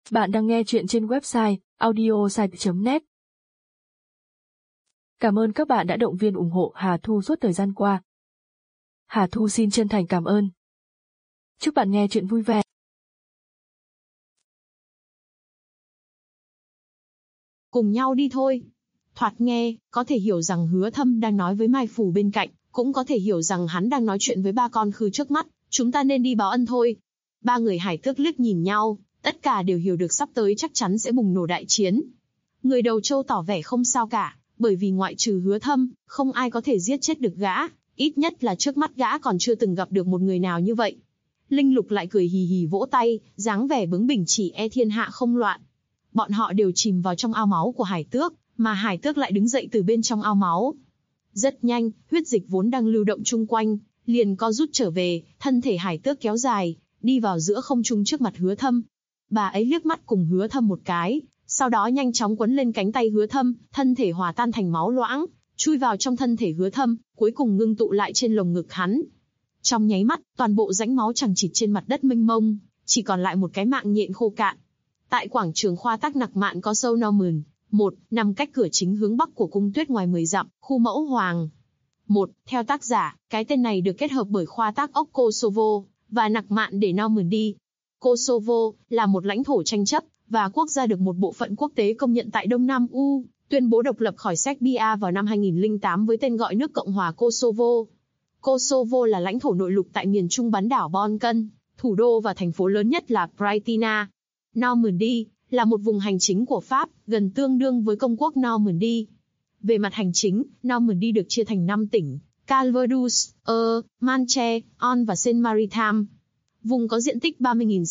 Bạn đang nghe chuyện trên website audiosite.net. Cảm ơn các bạn đã động viên ủng hộ Hà Thu suốt thời gian qua. Hà Thu xin chân thành cảm ơn. Chúc bạn nghe chuyện vui vẻ. Cùng nhau đi thôi. Thoạt nghe, có thể hiểu rằng Hứa Thâm đang nói với Mai Phủ bên cạnh, cũng có thể hiểu rằng hắn đang nói chuyện với ba con khư trước mắt. Chúng ta nên đi báo ân thôi. Ba người Hải Tước liếc nhìn nhau, tất cả đều hiểu được sắp tới chắc chắn sẽ bùng nổ đại chiến. Người đầu trâu tỏ vẻ không sao cả, bởi vì ngoại trừ Hứa Thâm, không ai có thể giết chết được gã, ít nhất là trước mắt gã còn chưa từng gặp được một người nào như vậy. Linh Lục lại cười hì hì vỗ tay, dáng vẻ bướng bỉnh chỉ e thiên hạ không loạn. Bọn họ đều chìm vào trong ao máu của Hải Tước, mà Hải Tước lại đứng dậy từ bên trong ao máu. Rất nhanh, huyết dịch vốn đang lưu động chung quanh, liền co rút trở về, thân thể Hải Tước kéo dài, đi vào giữa không trung trước mặt Hứa Thâm. Bà ấy liếc mắt cùng Hứa Thâm một cái, sau đó nhanh chóng quấn lên cánh tay Hứa Thâm, thân thể hòa tan thành máu loãng, chui vào trong thân thể Hứa Thâm, cuối cùng ngưng tụ lại trên lồng ngực hắn. Trong nháy mắt, toàn bộ rãnh máu chằng chịt trên mặt đất mênh mông, chỉ còn lại một cái mạng nhện khô cạn. Tại quảng trường khoa tác Nặc Mạn có sâu Norman, nằm cách cửa chính hướng bắc của cung Tuyết ngoài 10 dặm, khu Mẫu Hoàng. Theo tác giả, cái tên này được kết hợp bởi khoa tác ốc Kosovo và Nặc Mạn để Normandy. Kosovo là một lãnh thổ tranh chấp, và quốc gia được một bộ phận quốc tế công nhận tại Đông Nam U, tuyên bố độc lập khỏi Serbia vào năm 2008 với tên gọi nước Cộng hòa Kosovo. Kosovo là lãnh thổ nội lục tại miền trung bán đảo Balkan, thủ đô và thành phố lớn nhất là Pristina. Normandy là một vùng hành chính của Pháp, gần tương đương với công quốc Normandy. Về mặt hành chính, Normandy được chia thành 5 tỉnh: Calvados, Manche, On và Saint-Maritime. Vùng có diện tích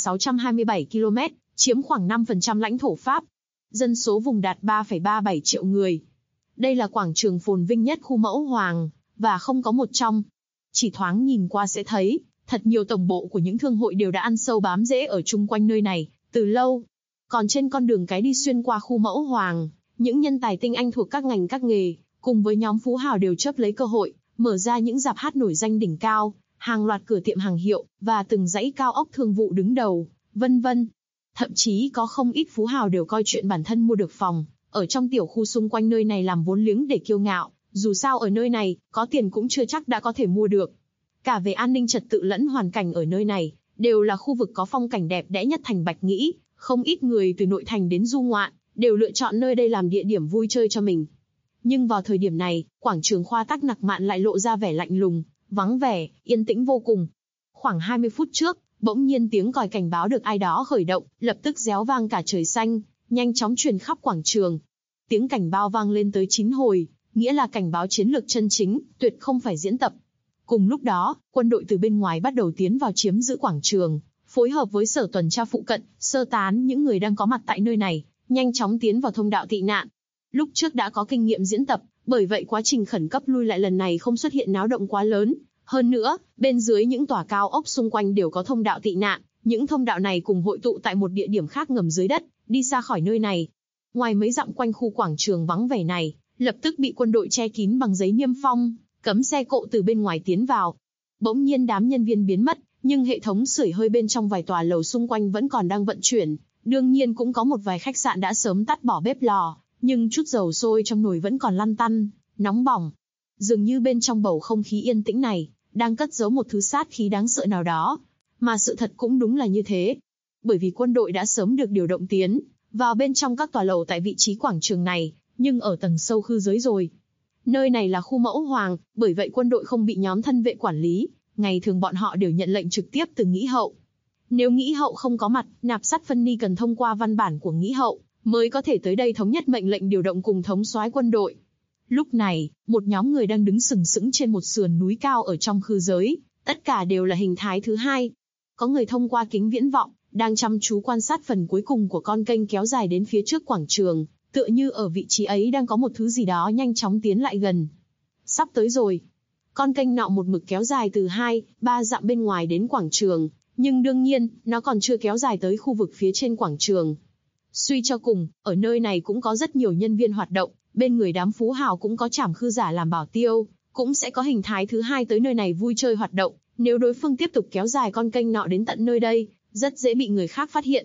30.627 km, chiếm khoảng 5% lãnh thổ Pháp. Dân số vùng đạt 3,37 triệu người. Đây là quảng trường phồn vinh nhất khu Mẫu Hoàng, và không có một trong. Chỉ thoáng nhìn qua sẽ thấy, thật nhiều tổng bộ của những thương hội đều đã ăn sâu bám rễ ở chung quanh nơi này, từ lâu. Còn trên con đường cái đi xuyên qua khu Mẫu Hoàng, những nhân tài tinh anh thuộc các ngành các nghề, cùng với nhóm phú hào đều chớp lấy cơ hội, mở ra những rạp hát nổi danh đỉnh cao, hàng loạt cửa tiệm hàng hiệu, và từng dãy cao ốc thương vụ đứng đầu, vân vân. Thậm chí có không ít phú hào đều coi chuyện bản thân mua được phòng ở trong tiểu khu xung quanh nơi này làm vốn liếng để kiêu ngạo, dù sao ở nơi này, có tiền cũng chưa chắc đã có thể mua được. Cả về an ninh trật tự lẫn hoàn cảnh ở nơi này, đều là khu vực có phong cảnh đẹp đẽ nhất thành Bạch Nghĩ, không ít người từ nội thành đến du ngoạn, đều lựa chọn nơi đây làm địa điểm vui chơi cho mình. Nhưng vào thời điểm này, quảng trường khoa tác Nặc Mạn lại lộ ra vẻ lạnh lùng, vắng vẻ, yên tĩnh vô cùng. Khoảng 20 phút trước, bỗng nhiên tiếng còi cảnh báo được ai đó khởi động, lập tức réo vang cả trời xanh, nhanh chóng truyền khắp quảng trường. Tiếng cảnh báo vang lên tới 9 hồi, nghĩa là cảnh báo chiến lược chân chính, tuyệt không phải diễn tập. Cùng lúc đó, quân đội từ bên ngoài bắt đầu tiến vào chiếm giữ quảng trường, phối hợp với sở tuần tra phụ cận, sơ tán những người đang có mặt tại nơi này, nhanh chóng tiến vào thông đạo tị nạn. Lúc trước đã có kinh nghiệm diễn tập, bởi vậy quá trình khẩn cấp lui lại lần này không xuất hiện náo động quá lớn. Hơn nữa, bên dưới những tòa cao ốc xung quanh đều có thông đạo tị nạn, những thông đạo này cùng hội tụ tại một địa điểm khác ngầm dưới đất, đi xa khỏi nơi này. Ngoài mấy dặm quanh khu quảng trường vắng vẻ này, lập tức bị quân đội che kín bằng giấy niêm phong, cấm xe cộ từ bên ngoài tiến vào. Bỗng nhiên đám nhân viên biến mất, nhưng hệ thống sưởi hơi bên trong vài tòa lầu xung quanh vẫn còn đang vận chuyển. Đương nhiên cũng có một vài khách sạn đã sớm tắt bỏ bếp lò, nhưng chút dầu sôi trong nồi vẫn còn lăn tăn, nóng bỏng. Dường như bên trong bầu không khí yên tĩnh này, đang cất giấu một thứ sát khí đáng sợ nào đó. Mà sự thật cũng đúng là như thế. Bởi vì quân đội đã sớm được điều động tiến vào bên trong các tòa lầu tại vị trí quảng trường này, nhưng ở tầng sâu khư giới rồi. Nơi này là khu Mẫu Hoàng, bởi vậy quân đội không bị nhóm thân vệ quản lý, ngày thường bọn họ đều nhận lệnh trực tiếp từ Nghĩ Hậu. Nếu Nghĩ Hậu không có mặt, nạp sắt phân ni cần thông qua văn bản của Nghĩ Hậu, mới có thể tới đây thống nhất mệnh lệnh điều động cùng thống soái quân đội. Lúc này, một nhóm người đang đứng sừng sững trên một sườn núi cao ở trong khư giới, tất cả đều là hình thái thứ hai. Có người thông qua kính viễn vọng, đang chăm chú quan sát phần cuối cùng của con kênh kéo dài đến phía trước quảng trường, tựa như ở vị trí ấy đang có một thứ gì đó nhanh chóng tiến lại gần. Sắp tới rồi. Con kênh nọ một mực kéo dài từ 2-3 dặm bên ngoài đến quảng trường, nhưng đương nhiên, nó còn chưa kéo dài tới khu vực phía trên quảng trường. Suy cho cùng, ở nơi này cũng có rất nhiều nhân viên hoạt động, bên người đám phú hào cũng có trảm khư giả làm bảo tiêu, cũng sẽ có hình thái thứ hai tới nơi này vui chơi hoạt động. Nếu đối phương tiếp tục kéo dài con kênh nọ đến tận nơi đây, rất dễ bị người khác phát hiện.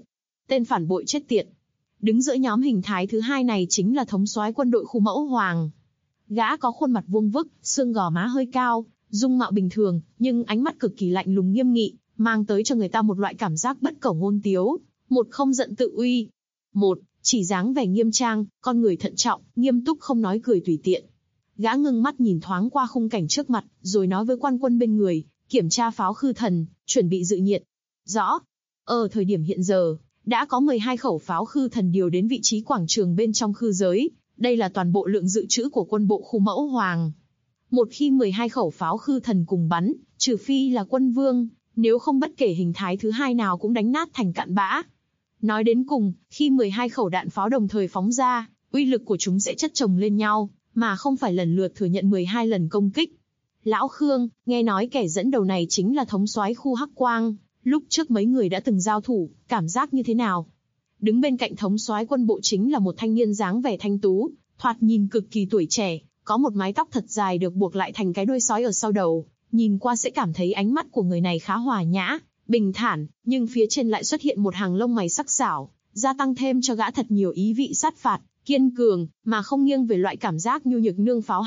tên phản bội chết tiệt. Đứng giữa nhóm hình thái thứ hai này chính là thống soái quân đội khu Mẫu Hoàng. Gã có khuôn mặt vuông vức, xương gò má hơi cao, dung mạo bình thường, nhưng ánh mắt cực kỳ lạnh lùng nghiêm nghị, mang tới cho người ta một loại cảm giác bất cẩu ngôn tiếu, một không giận tự uy. Một, chỉ dáng vẻ nghiêm trang, con người thận trọng, nghiêm túc không nói cười tùy tiện. Gã ngưng mắt nhìn thoáng qua khung cảnh trước mặt, rồi nói với quan quân bên người, kiểm tra pháo khư thần, chuẩn bị dự nhiệt. Rõ. Ở thời điểm hiện giờ, đã có 12 khẩu pháo khư thần điều đến vị trí quảng trường bên trong khư giới, đây là toàn bộ lượng dự trữ của quân bộ khu Mẫu Hoàng. Một khi 12 khẩu pháo khư thần cùng bắn, trừ phi là quân vương, nếu không bất kể hình thái thứ hai nào cũng đánh nát thành cặn bã. Nói đến cùng, khi 12 khẩu đạn pháo đồng thời phóng ra, uy lực của chúng sẽ chất chồng lên nhau, mà không phải lần lượt thừa nhận 12 lần công kích. Lão Khương, nghe nói kẻ dẫn đầu này chính là thống soái khu Hắc Quang, lúc trước mấy người đã từng giao thủ, cảm giác như thế nào? Đứng bên cạnh thống soái quân bộ chính là một thanh niên dáng vẻ thanh tú, thoạt nhìn cực kỳ tuổi trẻ, có một mái tóc thật dài được buộc lại thành cái đuôi sói ở sau đầu, nhìn qua sẽ cảm thấy ánh mắt của người này khá hòa nhã, bình thản, nhưng phía trên lại xuất hiện một hàng lông mày sắc sảo, gia tăng thêm cho gã thật nhiều ý vị sát phạt, kiên cường, mà không nghiêng về loại cảm giác nhu nhược nương pháo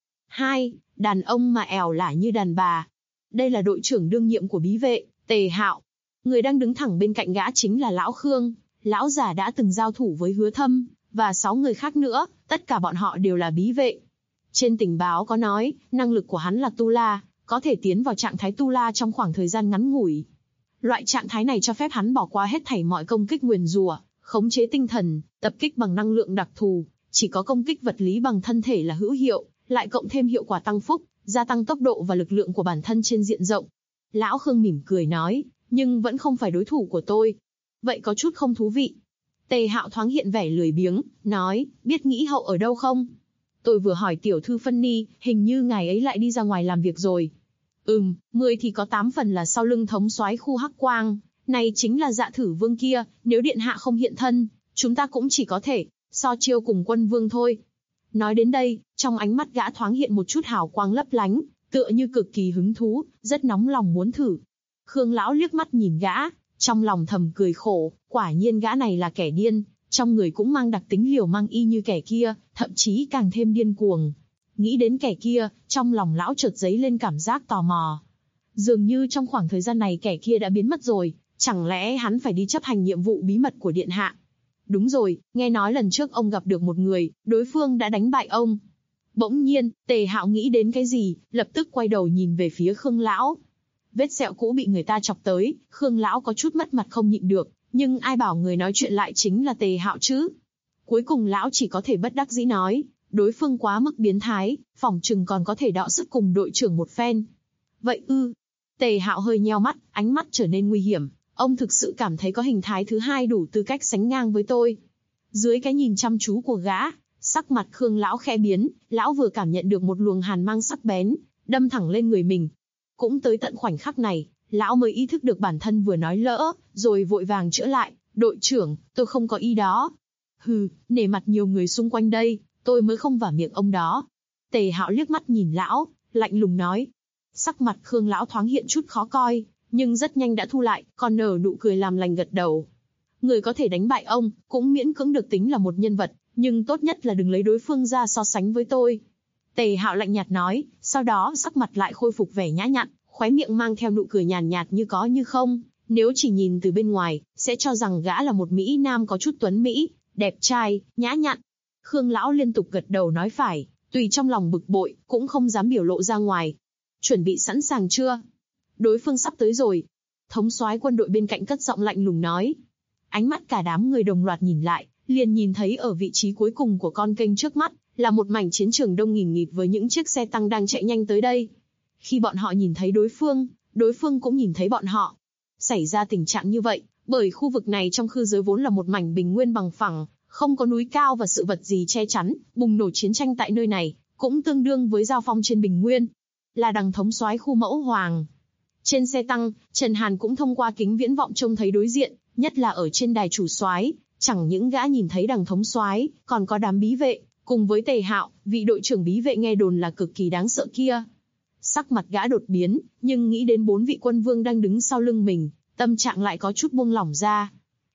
hai, đàn ông mà ẻo lả như đàn bà. Đây là đội trưởng đương nhiệm của bí vệ, Tề Hạo. Người đang đứng thẳng bên cạnh gã chính là Lão Khương, lão già đã từng giao thủ với Hứa Thâm, và 6 người khác nữa, tất cả bọn họ đều là bí vệ. Trên tình báo có nói, năng lực của hắn là Tu La, có thể tiến vào trạng thái Tu La trong khoảng thời gian ngắn ngủi. Loại trạng thái này cho phép hắn bỏ qua hết thảy mọi công kích nguyền rủa, khống chế tinh thần, tập kích bằng năng lượng đặc thù, chỉ có công kích vật lý bằng thân thể là hữu hiệu, lại cộng thêm hiệu quả tăng phúc, gia tăng tốc độ và lực lượng của bản thân trên diện rộng. Lão Khương mỉm cười nói, nhưng vẫn không phải đối thủ của tôi. Vậy có chút không thú vị. Tề Hạo thoáng hiện vẻ lười biếng, nói, biết Nghĩ Hậu ở đâu không? Tôi vừa hỏi tiểu thư Phân Ni, hình như ngài ấy lại đi ra ngoài làm việc rồi. 10 thì có 8 phần là sau lưng thống soái khu Hắc Quang, này chính là Dạ Thử Vương kia, nếu điện hạ không hiện thân, chúng ta cũng chỉ có thể so chiêu cùng quân vương thôi. Nói đến đây, trong ánh mắt gã thoáng hiện một chút hào quang lấp lánh, tựa như cực kỳ hứng thú, rất nóng lòng muốn thử. Khương lão liếc mắt nhìn gã, trong lòng thầm cười khổ, quả nhiên gã này là kẻ điên, trong người cũng mang đặc tính liều mang y như kẻ kia, thậm chí càng thêm điên cuồng. Nghĩ đến kẻ kia, trong lòng lão chợt dấy lên cảm giác tò mò. Dường như trong khoảng thời gian này kẻ kia đã biến mất rồi, chẳng lẽ hắn phải đi chấp hành nhiệm vụ bí mật của điện hạ? Đúng rồi, nghe nói lần trước ông gặp được một người, đối phương đã đánh bại ông. Bỗng nhiên, Tề Hạo nghĩ đến cái gì, lập tức quay đầu nhìn về phía Khương lão. Vết sẹo cũ bị người ta chọc tới, Khương lão có chút mất mặt không nhịn được, nhưng ai bảo người nói chuyện lại chính là Tề Hạo chứ? Cuối cùng lão chỉ có thể bất đắc dĩ nói, đối phương quá mức biến thái, phỏng chừng còn có thể đọ sức cùng đội trưởng một phen. Vậy ư? Tề Hạo hơi nheo mắt, ánh mắt trở nên nguy hiểm. Ông thực sự cảm thấy có hình thái thứ hai đủ tư cách sánh ngang với tôi. Dưới cái nhìn chăm chú của gã, sắc mặt Khương lão khẽ biến, lão vừa cảm nhận được một luồng hàn mang sắc bén, đâm thẳng lên người mình. Cũng tới tận khoảnh khắc này, lão mới ý thức được bản thân vừa nói lỡ, rồi vội vàng chữa lại, đội trưởng, tôi không có ý đó. Hừ, nể mặt nhiều người xung quanh đây, tôi mới không vả miệng ông đó. Tề Hạo liếc mắt nhìn lão, lạnh lùng nói. Sắc mặt Khương lão thoáng hiện chút khó coi, nhưng rất nhanh đã thu lại, còn nở nụ cười làm lành gật đầu. Người có thể đánh bại ông, cũng miễn cưỡng được tính là một nhân vật, nhưng tốt nhất là đừng lấy đối phương ra so sánh với tôi. Tề Hạo lạnh nhạt nói, sau đó sắc mặt lại khôi phục vẻ nhã nhặn, khóe miệng mang theo nụ cười nhàn nhạt như có như không. Nếu chỉ nhìn từ bên ngoài, sẽ cho rằng gã là một Mỹ Nam có chút tuấn Mỹ, đẹp trai, nhã nhặn. Khương lão liên tục gật đầu nói phải, tùy trong lòng bực bội, cũng không dám biểu lộ ra ngoài. Chuẩn bị sẵn sàng chưa? Đối phương sắp tới rồi. Thống soái quân đội bên cạnh cất giọng lạnh lùng nói. Ánh mắt cả đám người đồng loạt nhìn lại, liền nhìn thấy ở vị trí cuối cùng của con kênh trước mắt, là một mảnh chiến trường đông nghìn nghịt với những chiếc xe tăng đang chạy nhanh tới đây. Khi bọn họ nhìn thấy đối phương cũng nhìn thấy bọn họ. Xảy ra tình trạng như vậy, bởi khu vực này trong khư giới vốn là một mảnh bình nguyên bằng phẳng, không có núi cao và sự vật gì che chắn, bùng nổ chiến tranh tại nơi này, cũng tương đương với giao phong trên bình nguyên. Là đằng thống soái khu Mẫu Hoàng. Trên xe tăng, Trần Hàn cũng thông qua kính viễn vọng trông thấy đối diện, nhất là ở trên đài chủ soái, chẳng những gã nhìn thấy đằng thống soái, còn có đám bí vệ, cùng với Tề Hạo, vị đội trưởng bí vệ nghe đồn là cực kỳ đáng sợ kia. Sắc mặt gã đột biến, nhưng nghĩ đến 4 vị quân vương đang đứng sau lưng mình, tâm trạng lại có chút buông lỏng ra.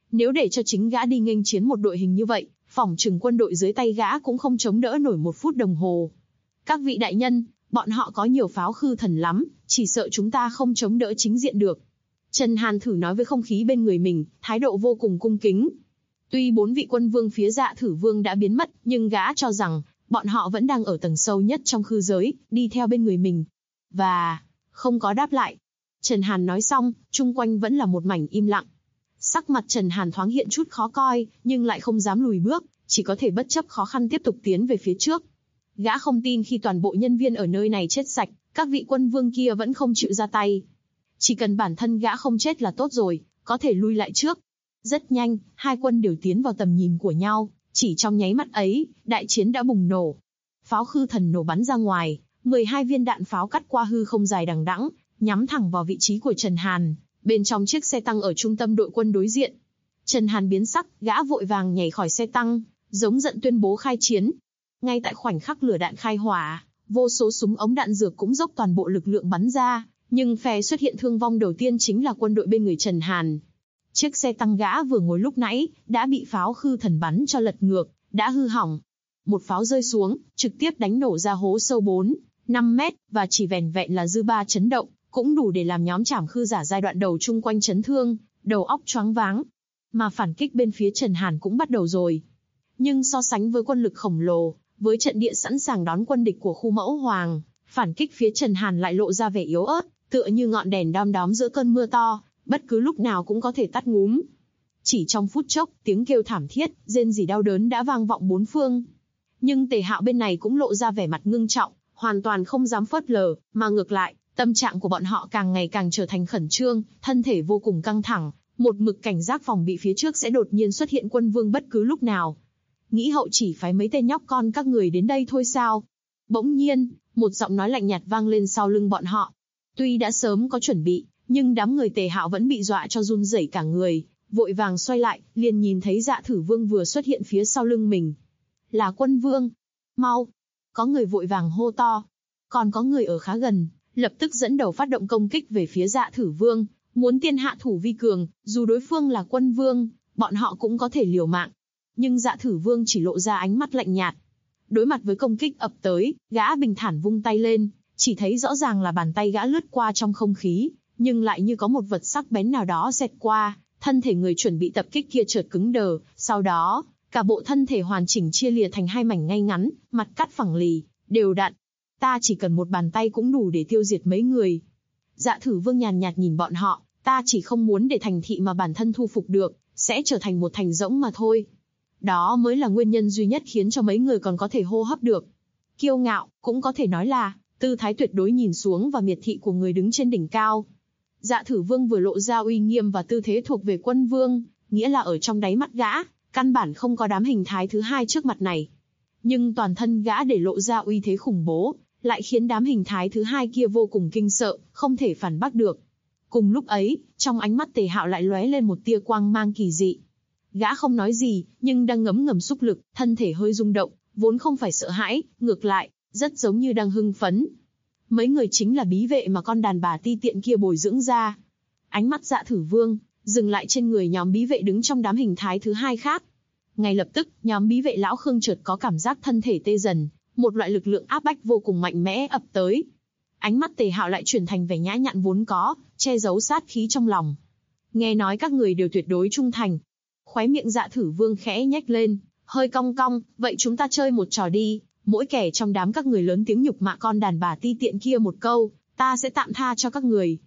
Nếu để cho chính gã đi nghênh chiến một đội hình như vậy, phỏng chừng quân đội dưới tay gã cũng không chống đỡ nổi 1 phút đồng hồ. Các vị đại nhân, bọn họ có nhiều pháo khư thần lắm, chỉ sợ chúng ta không chống đỡ chính diện được. Trần Hàn thử nói với không khí bên người mình, thái độ vô cùng cung kính. Tuy 4 vị quân vương phía Dạ Thử Vương đã biến mất, nhưng gã cho rằng, bọn họ vẫn đang ở tầng sâu nhất trong khư giới, đi theo bên người mình. Và, không có đáp lại. Trần Hàn nói xong, chung quanh vẫn là một mảnh im lặng. Sắc mặt Trần Hàn thoáng hiện chút khó coi, nhưng lại không dám lùi bước, chỉ có thể bất chấp khó khăn tiếp tục tiến về phía trước. Gã không tin khi toàn bộ nhân viên ở nơi này chết sạch, các vị quân vương kia vẫn không chịu ra tay. Chỉ cần bản thân gã không chết là tốt rồi, có thể lui lại trước. Rất nhanh, hai quân đều tiến vào tầm nhìn của nhau, chỉ trong nháy mắt ấy, đại chiến đã bùng nổ. Pháo khư thần nổ bắn ra ngoài, 12 viên đạn pháo cắt qua hư không dài đằng đẵng, nhắm thẳng vào vị trí của Trần Hàn, bên trong chiếc xe tăng ở trung tâm đội quân đối diện. Trần Hàn biến sắc, gã vội vàng nhảy khỏi xe tăng, giống giận tuyên bố khai chiến. Ngay tại khoảnh khắc lửa đạn khai hỏa, vô số súng ống đạn dược cũng dốc toàn bộ lực lượng bắn ra, nhưng phe xuất hiện thương vong đầu tiên chính là quân đội bên người Trần Hàn. Chiếc xe tăng gã vừa ngồi lúc nãy, đã bị pháo khư thần bắn cho lật ngược, đã hư hỏng. Một pháo rơi xuống, trực tiếp đánh nổ ra hố sâu 4-5 mét, và chỉ vẻn vẹn là dư ba chấn động, cũng đủ để làm nhóm trảm khư giả giai đoạn đầu chung quanh chấn thương, đầu óc choáng váng. Mà phản kích bên phía Trần Hàn cũng bắt đầu rồi. Nhưng so sánh với quân lực khổng lồ, với trận địa sẵn sàng đón quân địch của khu mẫu hoàng, phản kích phía Trần Hàn lại lộ ra vẻ yếu ớt, tựa như ngọn đèn đom đóm giữa cơn mưa to, bất cứ lúc nào cũng có thể tắt ngúm. Chỉ trong phút chốc, tiếng kêu thảm thiết, rên rỉ đau đớn đã vang vọng bốn phương. Nhưng Tề Hạo bên này cũng lộ ra vẻ mặt ngưng trọng, hoàn toàn không dám phớt lờ, mà ngược lại, tâm trạng của bọn họ càng ngày càng trở thành khẩn trương, thân thể vô cùng căng thẳng, một mực cảnh giác phòng bị phía trước sẽ đột nhiên xuất hiện quân vương bất cứ lúc nào. Nghĩ hậu chỉ phái mấy tên nhóc con các người đến đây thôi sao? Bỗng nhiên, một giọng nói lạnh nhạt vang lên sau lưng bọn họ. Tuy đã sớm có chuẩn bị, nhưng đám người Tề Hạo vẫn bị dọa cho run rẩy cả người, vội vàng xoay lại, liền nhìn thấy Dạ Thử Vương vừa xuất hiện phía sau lưng mình. Là quân vương. Mau! Có người vội vàng hô to. Còn có người ở khá gần, lập tức dẫn đầu phát động công kích về phía Dạ Thử Vương, muốn tiên hạ thủ vi cường, dù đối phương là quân vương, bọn họ cũng có thể liều mạng. Nhưng Dạ Thử Vương chỉ lộ ra ánh mắt lạnh nhạt. Đối mặt với công kích ập tới, gã bình thản vung tay lên, chỉ thấy rõ ràng là bàn tay gã lướt qua trong không khí, nhưng lại như có một vật sắc bén nào đó xẹt qua, thân thể người chuẩn bị tập kích kia chợt cứng đờ, sau đó, cả bộ thân thể hoàn chỉnh chia lìa thành hai mảnh ngay ngắn, mặt cắt phẳng lì, đều đặn. Ta chỉ cần một bàn tay cũng đủ để tiêu diệt mấy người. Dạ Thử Vương nhàn nhạt nhìn bọn họ, ta chỉ không muốn để thành thị mà bản thân thu phục được, sẽ trở thành một thành rỗng mà thôi. Đó mới là nguyên nhân duy nhất khiến cho mấy người còn có thể hô hấp được. Kiêu ngạo, cũng có thể nói là, tư thái tuyệt đối nhìn xuống và miệt thị của người đứng trên đỉnh cao. Dạ Thử Vương vừa lộ ra uy nghiêm và tư thế thuộc về quân vương, nghĩa là ở trong đáy mắt gã, căn bản không có đám hình thái thứ hai trước mặt này. Nhưng toàn thân gã để lộ ra uy thế khủng bố, lại khiến đám hình thái thứ hai kia vô cùng kinh sợ, không thể phản bác được. Cùng lúc ấy, trong ánh mắt Tề Hạo lại lóe lên một tia quang mang kỳ dị. Gã không nói gì, nhưng đang ngấm ngầm xúc lực, thân thể hơi rung động, vốn không phải sợ hãi, ngược lại, rất giống như đang hưng phấn. Mấy người chính là bí vệ mà con đàn bà ti tiện kia bồi dưỡng ra. Ánh mắt Dạ Thử Vương dừng lại trên người nhóm bí vệ đứng trong đám hình thái thứ hai khác. Ngay lập tức, nhóm bí vệ lão Khương chợt có cảm giác thân thể tê dần, một loại lực lượng áp bách vô cùng mạnh mẽ ập tới. Ánh mắt Tề Hạo lại chuyển thành vẻ nhã nhặn vốn có, che giấu sát khí trong lòng. Nghe nói các người đều tuyệt đối trung thành. Khóe miệng Dạ Thử Vương khẽ nhếch lên, hơi cong cong, vậy chúng ta chơi một trò đi. Mỗi kẻ trong đám các người lớn tiếng nhục mạ con đàn bà ti tiện kia một câu, ta sẽ tạm tha cho các người.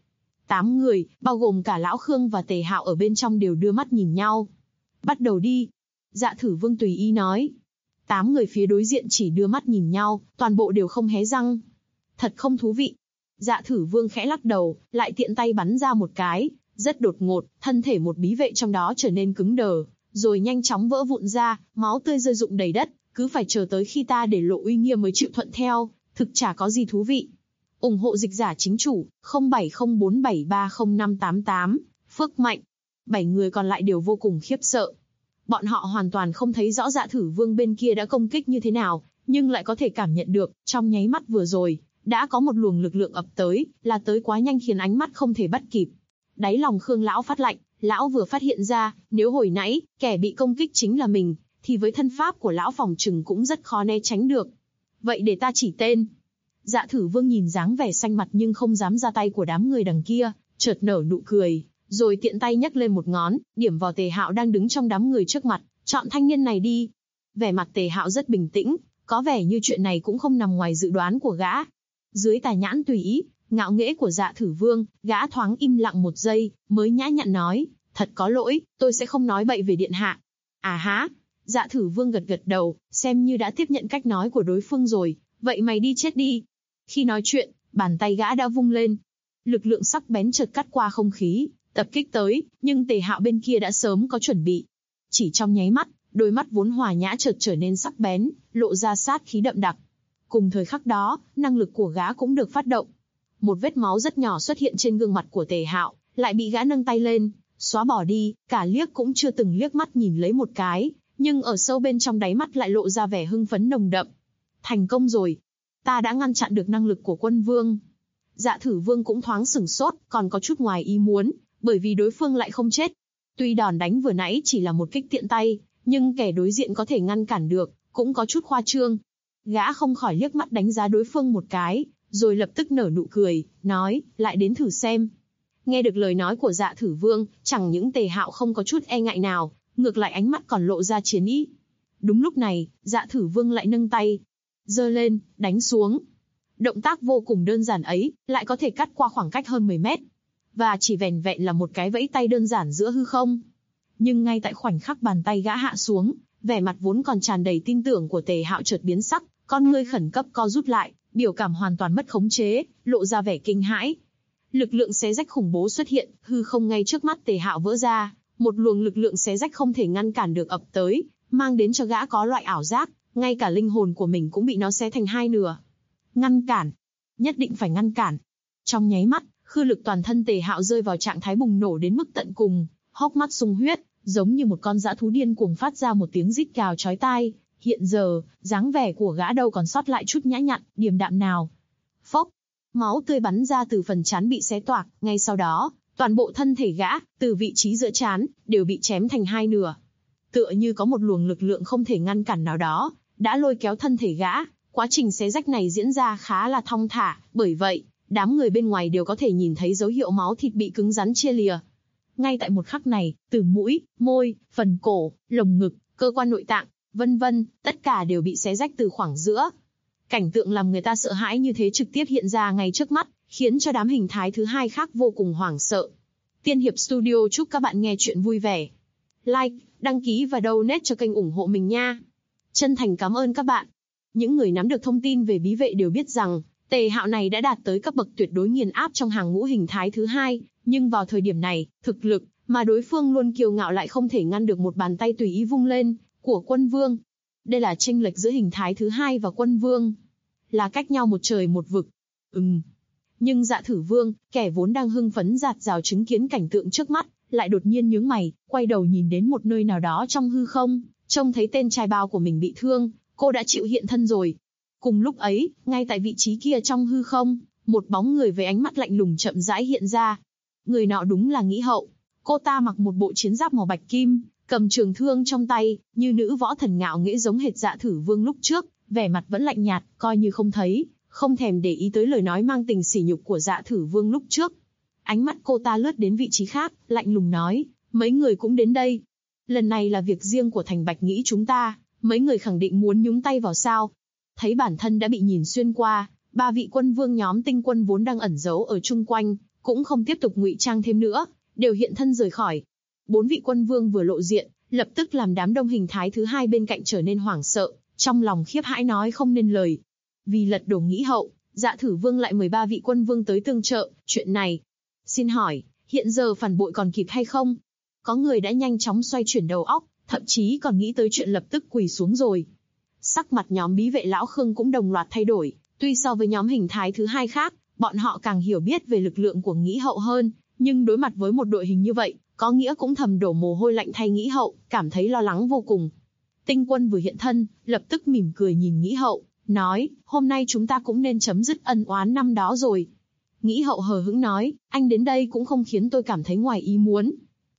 8 người, bao gồm cả lão Khương và Tề Hạo ở bên trong đều đưa mắt nhìn nhau. Bắt đầu đi. Dạ Thử Vương tùy ý nói. 8 người phía đối diện chỉ đưa mắt nhìn nhau, toàn bộ đều không hé răng. Thật không thú vị. Dạ Thử Vương khẽ lắc đầu, lại tiện tay bắn ra một cái, rất đột ngột, thân thể một bí vệ trong đó trở nên cứng đờ, rồi nhanh chóng vỡ vụn ra, máu tươi rơi rụng đầy đất, cứ phải chờ tới khi ta để lộ uy nghiêm mới chịu thuận theo, thực chả có gì thú vị. Ủng hộ dịch giả chính chủ, 0704730588, Phước Mạnh. 7 người còn lại đều vô cùng khiếp sợ. Bọn họ hoàn toàn không thấy rõ Dạ Thử Vương bên kia đã công kích như thế nào, nhưng lại có thể cảm nhận được, trong nháy mắt vừa rồi, đã có một luồng lực lượng ập tới, là tới quá nhanh khiến ánh mắt không thể bắt kịp. Đáy lòng Khương lão phát lạnh, Lão vừa phát hiện ra, nếu hồi nãy, kẻ bị công kích chính là mình, thì với thân pháp của lão phòng trừng cũng rất khó né tránh được. Vậy để ta chỉ tên. Dạ Thử Vương nhìn dáng vẻ xanh mặt nhưng không dám ra tay của đám người đằng kia, chợt nở nụ cười, rồi tiện tay nhấc lên một ngón, điểm vào Tề Hạo đang đứng trong đám người trước mặt, chọn thanh niên này đi. Vẻ mặt Tề Hạo rất bình tĩnh, có vẻ như chuyện này cũng không nằm ngoài dự đoán của gã. Dưới tà nhãn tùy ý, ngạo nghễ của Dạ Thử Vương, gã thoáng im lặng một giây, mới nhã nhặn nói, thật có lỗi, tôi sẽ không nói bậy về điện hạ. À há, Dạ Thử Vương gật gật đầu, xem như đã tiếp nhận cách nói của đối phương rồi, vậy mày đi chết đi. Khi nói chuyện, bàn tay gã đã vung lên. Lực lượng sắc bén chợt cắt qua không khí, tập kích tới, nhưng Tề Hạo bên kia đã sớm có chuẩn bị. Chỉ trong nháy mắt, đôi mắt vốn hòa nhã chợt trở nên sắc bén, lộ ra sát khí đậm đặc. Cùng thời khắc đó, năng lực của gã cũng được phát động. Một vết máu rất nhỏ xuất hiện trên gương mặt của Tề Hạo, lại bị gã nâng tay lên, xóa bỏ đi, cả liếc cũng chưa từng liếc mắt nhìn lấy một cái, nhưng ở sâu bên trong đáy mắt lại lộ ra vẻ hưng phấn nồng đậm. Thành công rồi. Ta đã ngăn chặn được năng lực của Quân Vương. Dạ Thử Vương cũng thoáng sửng sốt, còn có chút ngoài ý muốn, bởi vì đối phương lại không chết. Tuy đòn đánh vừa nãy chỉ là một kích tiện tay, nhưng kẻ đối diện có thể ngăn cản được, cũng có chút khoa trương. Gã không khỏi liếc mắt đánh giá đối phương một cái, rồi lập tức nở nụ cười, nói, lại đến thử xem. Nghe được lời nói của Dạ Thử Vương, chẳng những Tề Hạo không có chút e ngại nào, ngược lại ánh mắt còn lộ ra chiến ý. Đúng lúc này, Dạ Thử Vương lại nâng tay, giơ lên, đánh xuống. Động tác vô cùng đơn giản ấy, lại có thể cắt qua khoảng cách hơn 10 mét. Và chỉ vẻn vẹn là một cái vẫy tay đơn giản giữa hư không. Nhưng ngay tại khoảnh khắc bàn tay gã hạ xuống, vẻ mặt vốn còn tràn đầy tin tưởng của Tề Hạo chợt biến sắc, con ngươi khẩn cấp co rút lại, biểu cảm hoàn toàn mất khống chế, lộ ra vẻ kinh hãi. Lực lượng xé rách khủng bố xuất hiện, hư không ngay trước mắt Tề Hạo vỡ ra, một luồng lực lượng xé rách không thể ngăn cản được ập tới, mang đến cho gã có loại ảo giác, ngay cả linh hồn của mình cũng bị nó xé thành hai nửa. Ngăn cản, nhất định phải ngăn cản. Trong nháy mắt, khư lực toàn thân Tề Hạo rơi vào trạng thái bùng nổ đến mức tận cùng, hốc mắt sung huyết, giống như một con dã thú điên cuồng phát ra một tiếng rít gào chói tai. Hiện giờ, dáng vẻ của gã đâu còn sót lại chút nhã nhặn, điềm đạm nào. Phốc, máu tươi bắn ra từ phần trán bị xé toạc, ngay sau đó, toàn bộ thân thể gã, từ vị trí giữa trán, đều bị chém thành hai nửa. Tựa như có một luồng lực lượng không thể ngăn cản nào đó, đã lôi kéo thân thể gã. Quá trình xé rách này diễn ra khá là thong thả, bởi vậy, đám người bên ngoài đều có thể nhìn thấy dấu hiệu máu thịt bị cứng rắn chia lìa. Ngay tại một khắc này, từ mũi, môi, phần cổ, lồng ngực, cơ quan nội tạng, vân vân, tất cả đều bị xé rách từ khoảng giữa. Cảnh tượng làm người ta sợ hãi như thế trực tiếp hiện ra ngay trước mắt, khiến cho đám hình thái thứ hai khác vô cùng hoảng sợ. Tiên Hiệp Studio chúc các bạn nghe chuyện vui vẻ. Like, đăng ký và donate cho kênh ủng hộ mình nha. Chân thành cảm ơn các bạn. Những người nắm được thông tin về bí vệ đều biết rằng, Tề Hạo này đã đạt tới cấp bậc tuyệt đối nghiền áp trong hàng ngũ hình thái thứ hai, nhưng vào thời điểm này, thực lực mà đối phương luôn kiêu ngạo lại không thể ngăn được một bàn tay tùy ý vung lên của Quân Vương. Đây là chênh lệch giữa hình thái thứ hai và Quân Vương, là cách nhau một trời một vực. Nhưng Dạ Thử Vương, kẻ vốn đang hưng phấn dạt dào chứng kiến cảnh tượng trước mắt, lại đột nhiên nhướng mày, quay đầu nhìn đến một nơi nào đó trong hư không, trông thấy tên trai bao của mình bị thương, cô đã chịu hiện thân rồi. Cùng lúc ấy, ngay tại vị trí kia trong hư không, một bóng người với ánh mắt lạnh lùng chậm rãi hiện ra. Người nọ đúng là Nghĩ Hậu. Cô ta mặc một bộ chiến giáp màu bạch kim, cầm trường thương trong tay, như nữ võ thần ngạo nghễ giống hệt Dạ Thử Vương lúc trước, vẻ mặt vẫn lạnh nhạt, coi như không thấy, không thèm để ý tới lời nói mang tình sỉ nhục của Dạ Thử Vương lúc trước. Ánh mắt cô ta lướt đến vị trí khác, lạnh lùng nói, mấy người cũng đến đây. Lần này là việc riêng của thành Bạch Nghĩ chúng ta, mấy người khẳng định muốn nhúng tay vào sao? Thấy bản thân đã bị nhìn xuyên qua, ba vị quân vương nhóm tinh quân vốn đang ẩn giấu ở chung quanh, cũng không tiếp tục ngụy trang thêm nữa, đều hiện thân rời khỏi. Bốn vị quân vương vừa lộ diện, lập tức làm đám đông hình thái thứ hai bên cạnh trở nên hoảng sợ, trong lòng khiếp hãi nói không nên lời. Vì lật đổ Nghĩ Hậu, Dạ Thử Vương lại mời ba vị quân vương tới tương trợ, chuyện này. Xin hỏi, hiện giờ phản bội còn kịp hay không? Có người đã nhanh chóng xoay chuyển đầu óc, thậm chí còn nghĩ tới chuyện lập tức quỳ xuống rồi. Sắc mặt nhóm bí vệ lão Khương cũng đồng loạt thay đổi, tuy so với nhóm hình thái thứ hai khác, bọn họ càng hiểu biết về lực lượng của Nghĩ Hậu hơn, nhưng đối mặt với một đội hình như vậy, có nghĩa cũng thầm đổ mồ hôi lạnh thay Nghĩ Hậu, cảm thấy lo lắng vô cùng. Tinh quân vừa hiện thân, lập tức mỉm cười nhìn Nghĩ Hậu, nói, hôm nay chúng ta cũng nên chấm dứt ân oán năm đó rồi. Nghĩ Hậu hờ hững nói, anh đến đây cũng không khiến tôi cảm thấy ngoài ý muốn.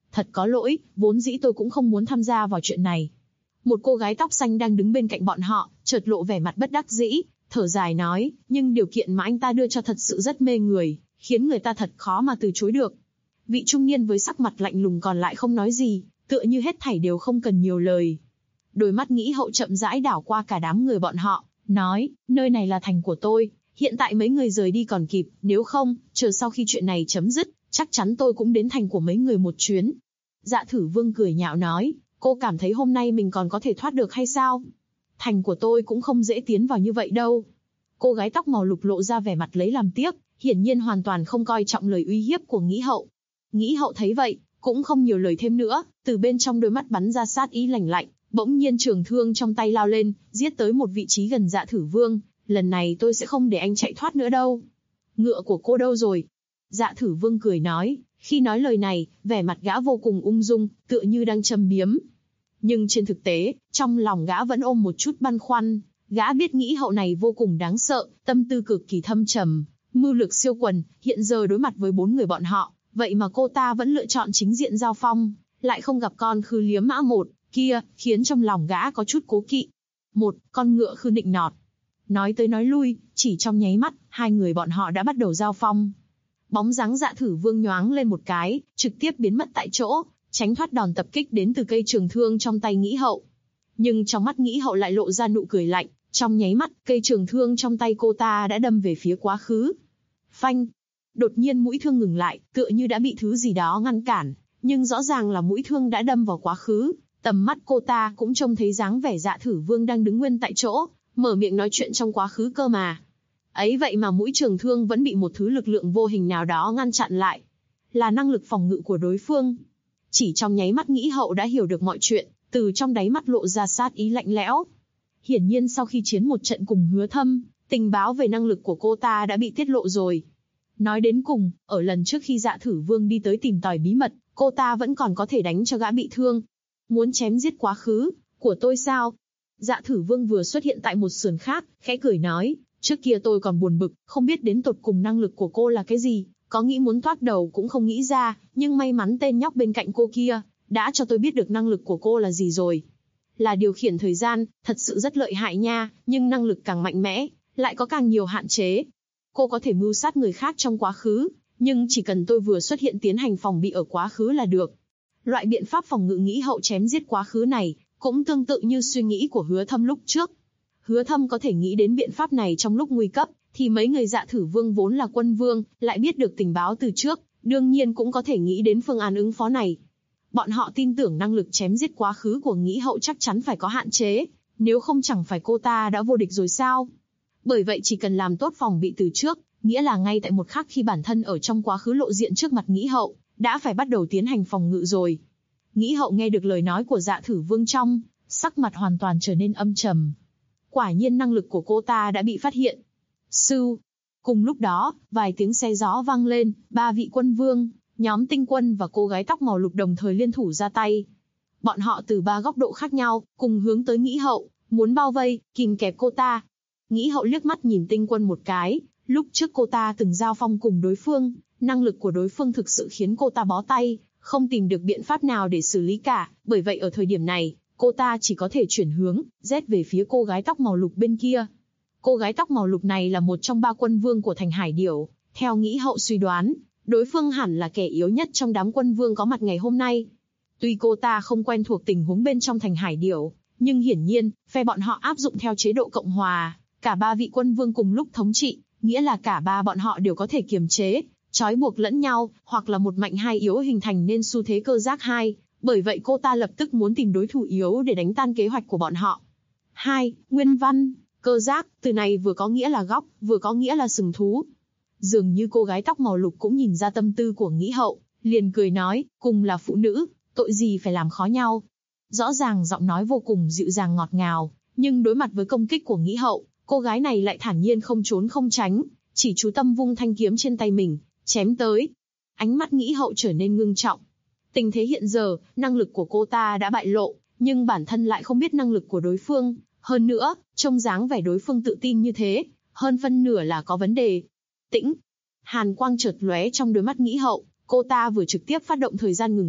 Thật có lỗi, vốn dĩ tôi cũng không muốn tham gia vào chuyện này. Một cô gái tóc xanh đang đứng bên cạnh bọn họ, chợt lộ vẻ mặt bất đắc dĩ, thở dài nói, nhưng điều kiện mà anh ta đưa cho thật sự rất mê người, khiến người ta thật khó mà từ chối được. Vị trung niên với sắc mặt lạnh lùng còn lại không nói gì, tựa như hết thảy đều không cần nhiều lời. Đôi mắt Nghĩ Hậu chậm rãi đảo qua cả đám người bọn họ, nói, nơi này là thành của tôi, hiện tại mấy người rời đi còn kịp, nếu không, chờ sau khi chuyện này chấm dứt, chắc chắn tôi cũng đến thành của mấy người một chuyến. Dạ Thử Vương cười nhạo nói, cô cảm thấy hôm nay mình còn có thể thoát được hay sao? Thành của tôi cũng không dễ tiến vào như vậy đâu. Cô gái tóc màu lục lộ ra vẻ mặt lấy làm tiếc, hiển nhiên hoàn toàn không coi trọng lời uy hiếp của Nghĩ Hậu. Nghĩ Hậu thấy vậy, cũng không nhiều lời thêm nữa, từ bên trong đôi mắt bắn ra sát ý lạnh lạnh, bỗng nhiên trường thương trong tay lao lên, giết tới một vị trí gần Dạ Thử Vương, lần này tôi sẽ không để anh chạy thoát nữa đâu. Ngựa của cô đâu rồi? Dạ Thử Vương cười nói, khi nói lời này, vẻ mặt gã vô cùng ung dung, tựa như đang châm biếm. Nhưng trên thực tế, trong lòng gã vẫn ôm một chút băn khoăn, gã biết Nghĩ Hậu này vô cùng đáng sợ, tâm tư cực kỳ thâm trầm, mưu lược siêu quần, hiện giờ đối mặt với 4 người bọn họ, vậy mà cô ta vẫn lựa chọn chính diện giao phong, lại không gặp con khư liếm mã một kia, khiến trong lòng gã có chút cố kỵ. Một con ngựa khư nịnh nọt. Nói tới nói lui, chỉ trong nháy mắt, hai người bọn họ đã bắt đầu giao phong. Bóng dáng Dạ Thử Vương nhoáng lên một cái, trực tiếp biến mất tại chỗ, tránh thoát đòn tập kích đến từ cây trường thương trong tay Nghĩ Hậu. Nhưng trong mắt Nghĩ Hậu lại lộ ra nụ cười lạnh, trong nháy mắt, cây trường thương trong tay cô ta đã đâm về phía quá khứ. Phanh! Đột nhiên mũi thương ngừng lại, tựa như đã bị thứ gì đó ngăn cản, nhưng rõ ràng là mũi thương đã đâm vào quá khứ. Tầm mắt cô ta cũng trông thấy dáng vẻ Dạ Thử Vương đang đứng nguyên tại chỗ, mở miệng nói chuyện trong quá khứ cơ mà. Ấy vậy mà mũi trường thương vẫn bị một thứ lực lượng vô hình nào đó ngăn chặn lại. Là năng lực phòng ngự của đối phương. Chỉ trong nháy mắt Nghĩ Hậu đã hiểu được mọi chuyện, từ trong đáy mắt lộ ra sát ý lạnh lẽo. Hiển nhiên sau khi chiến một trận cùng Hứa Thâm, tình báo về năng lực của cô ta đã bị tiết lộ rồi. Nói đến cùng, ở lần trước khi Dạ Thử Vương đi tới tìm tòi bí mật, cô ta vẫn còn có thể đánh cho gã bị thương. Muốn chém giết quá khứ của tôi sao? Dạ Thử Vương vừa xuất hiện tại một sườn khác, khẽ cười nói, trước kia tôi còn buồn bực, không biết đến tột cùng năng lực của cô là cái gì, có nghĩ muốn thoát đầu cũng không nghĩ ra, nhưng may mắn tên nhóc bên cạnh cô kia, đã cho tôi biết được năng lực của cô là gì rồi. Là điều khiển thời gian, thật sự rất lợi hại nha, nhưng năng lực càng mạnh mẽ, lại có càng nhiều hạn chế. Cô có thể mưu sát người khác trong quá khứ, nhưng chỉ cần tôi vừa xuất hiện tiến hành phòng bị ở quá khứ là được. Loại biện pháp phòng ngự Nghĩ Hậu chém giết quá khứ này, cũng tương tự như suy nghĩ của Hứa Thâm lúc trước. Hứa Thâm có thể nghĩ đến biện pháp này trong lúc nguy cấp, thì mấy người Dạ Thử Vương vốn là quân vương, lại biết được tình báo từ trước, đương nhiên cũng có thể nghĩ đến phương án ứng phó này. Bọn họ tin tưởng năng lực chém giết quá khứ của Nghĩ Hậu chắc chắn phải có hạn chế, nếu không chẳng phải cô ta đã vô địch rồi sao? Bởi vậy chỉ cần làm tốt phòng bị từ trước, nghĩa là ngay tại một khắc khi bản thân ở trong quá khứ lộ diện trước mặt Nghĩ Hậu, đã phải bắt đầu tiến hành phòng ngự rồi. Nghĩ Hậu nghe được lời nói của Dạ Thử Vương trong, sắc mặt hoàn toàn trở nên âm trầm. Quả nhiên năng lực của cô ta đã bị phát hiện. Sưu. Cùng lúc đó, vài tiếng xe gió vang lên, 3 vị quân vương, nhóm Tinh Quân và cô gái tóc màu lục đồng thời liên thủ ra tay. Bọn họ từ 3 góc độ khác nhau, cùng hướng tới Nghĩ Hậu, muốn bao vây, kìm kẹp cô ta. Nghĩ Hậu liếc mắt nhìn Tinh Quân một cái, lúc trước cô ta từng giao phong cùng đối phương, năng lực của đối phương thực sự khiến cô ta bó tay, không tìm được biện pháp nào để xử lý cả, bởi vậy ở thời điểm này, cô ta chỉ có thể chuyển hướng, rét về phía cô gái tóc màu lục bên kia. Cô gái tóc màu lục này là một trong 3 quân vương của thành Hải Điểu, theo Nghĩ Hậu suy đoán, đối phương hẳn là kẻ yếu nhất trong đám quân vương có mặt ngày hôm nay. Tuy cô ta không quen thuộc tình huống bên trong thành Hải Điểu, nhưng hiển nhiên, phe bọn họ áp dụng theo chế độ cộng hòa, cả 3 vị quân vương cùng lúc thống trị, nghĩa là cả 3 bọn họ đều có thể kiềm chế, trói buộc lẫn nhau, hoặc là một mạnh hai yếu hình thành nên xu thế cơ giác 2, bởi vậy cô ta lập tức muốn tìm đối thủ yếu để đánh tan kế hoạch của bọn họ. 2. Nguyên văn, cơ giác, từ này vừa có nghĩa là góc, vừa có nghĩa là sừng thú. Dường như cô gái tóc màu lục cũng nhìn ra tâm tư của Nghĩ Hậu, liền cười nói, cùng là phụ nữ, tội gì phải làm khó nhau. Rõ ràng giọng nói vô cùng dịu dàng ngọt ngào, nhưng đối mặt với công kích của Nghĩ Hậu, cô gái này lại thản nhiên không trốn không tránh, chỉ chú tâm vung thanh kiếm trên tay mình, chém tới. Ánh mắt Nghĩ Hậu trở nên ngưng trọng. Tình thế hiện giờ, năng lực của cô ta đã bại lộ, nhưng bản thân lại không biết năng lực của đối phương. Hơn nữa, trông dáng vẻ đối phương tự tin như thế, hơn phân nửa là có vấn đề. Tĩnh. Hàn quang chợt lóe trong đôi mắt Nghĩ Hậu, cô ta vừa trực tiếp phát động thời gian ngừng lại,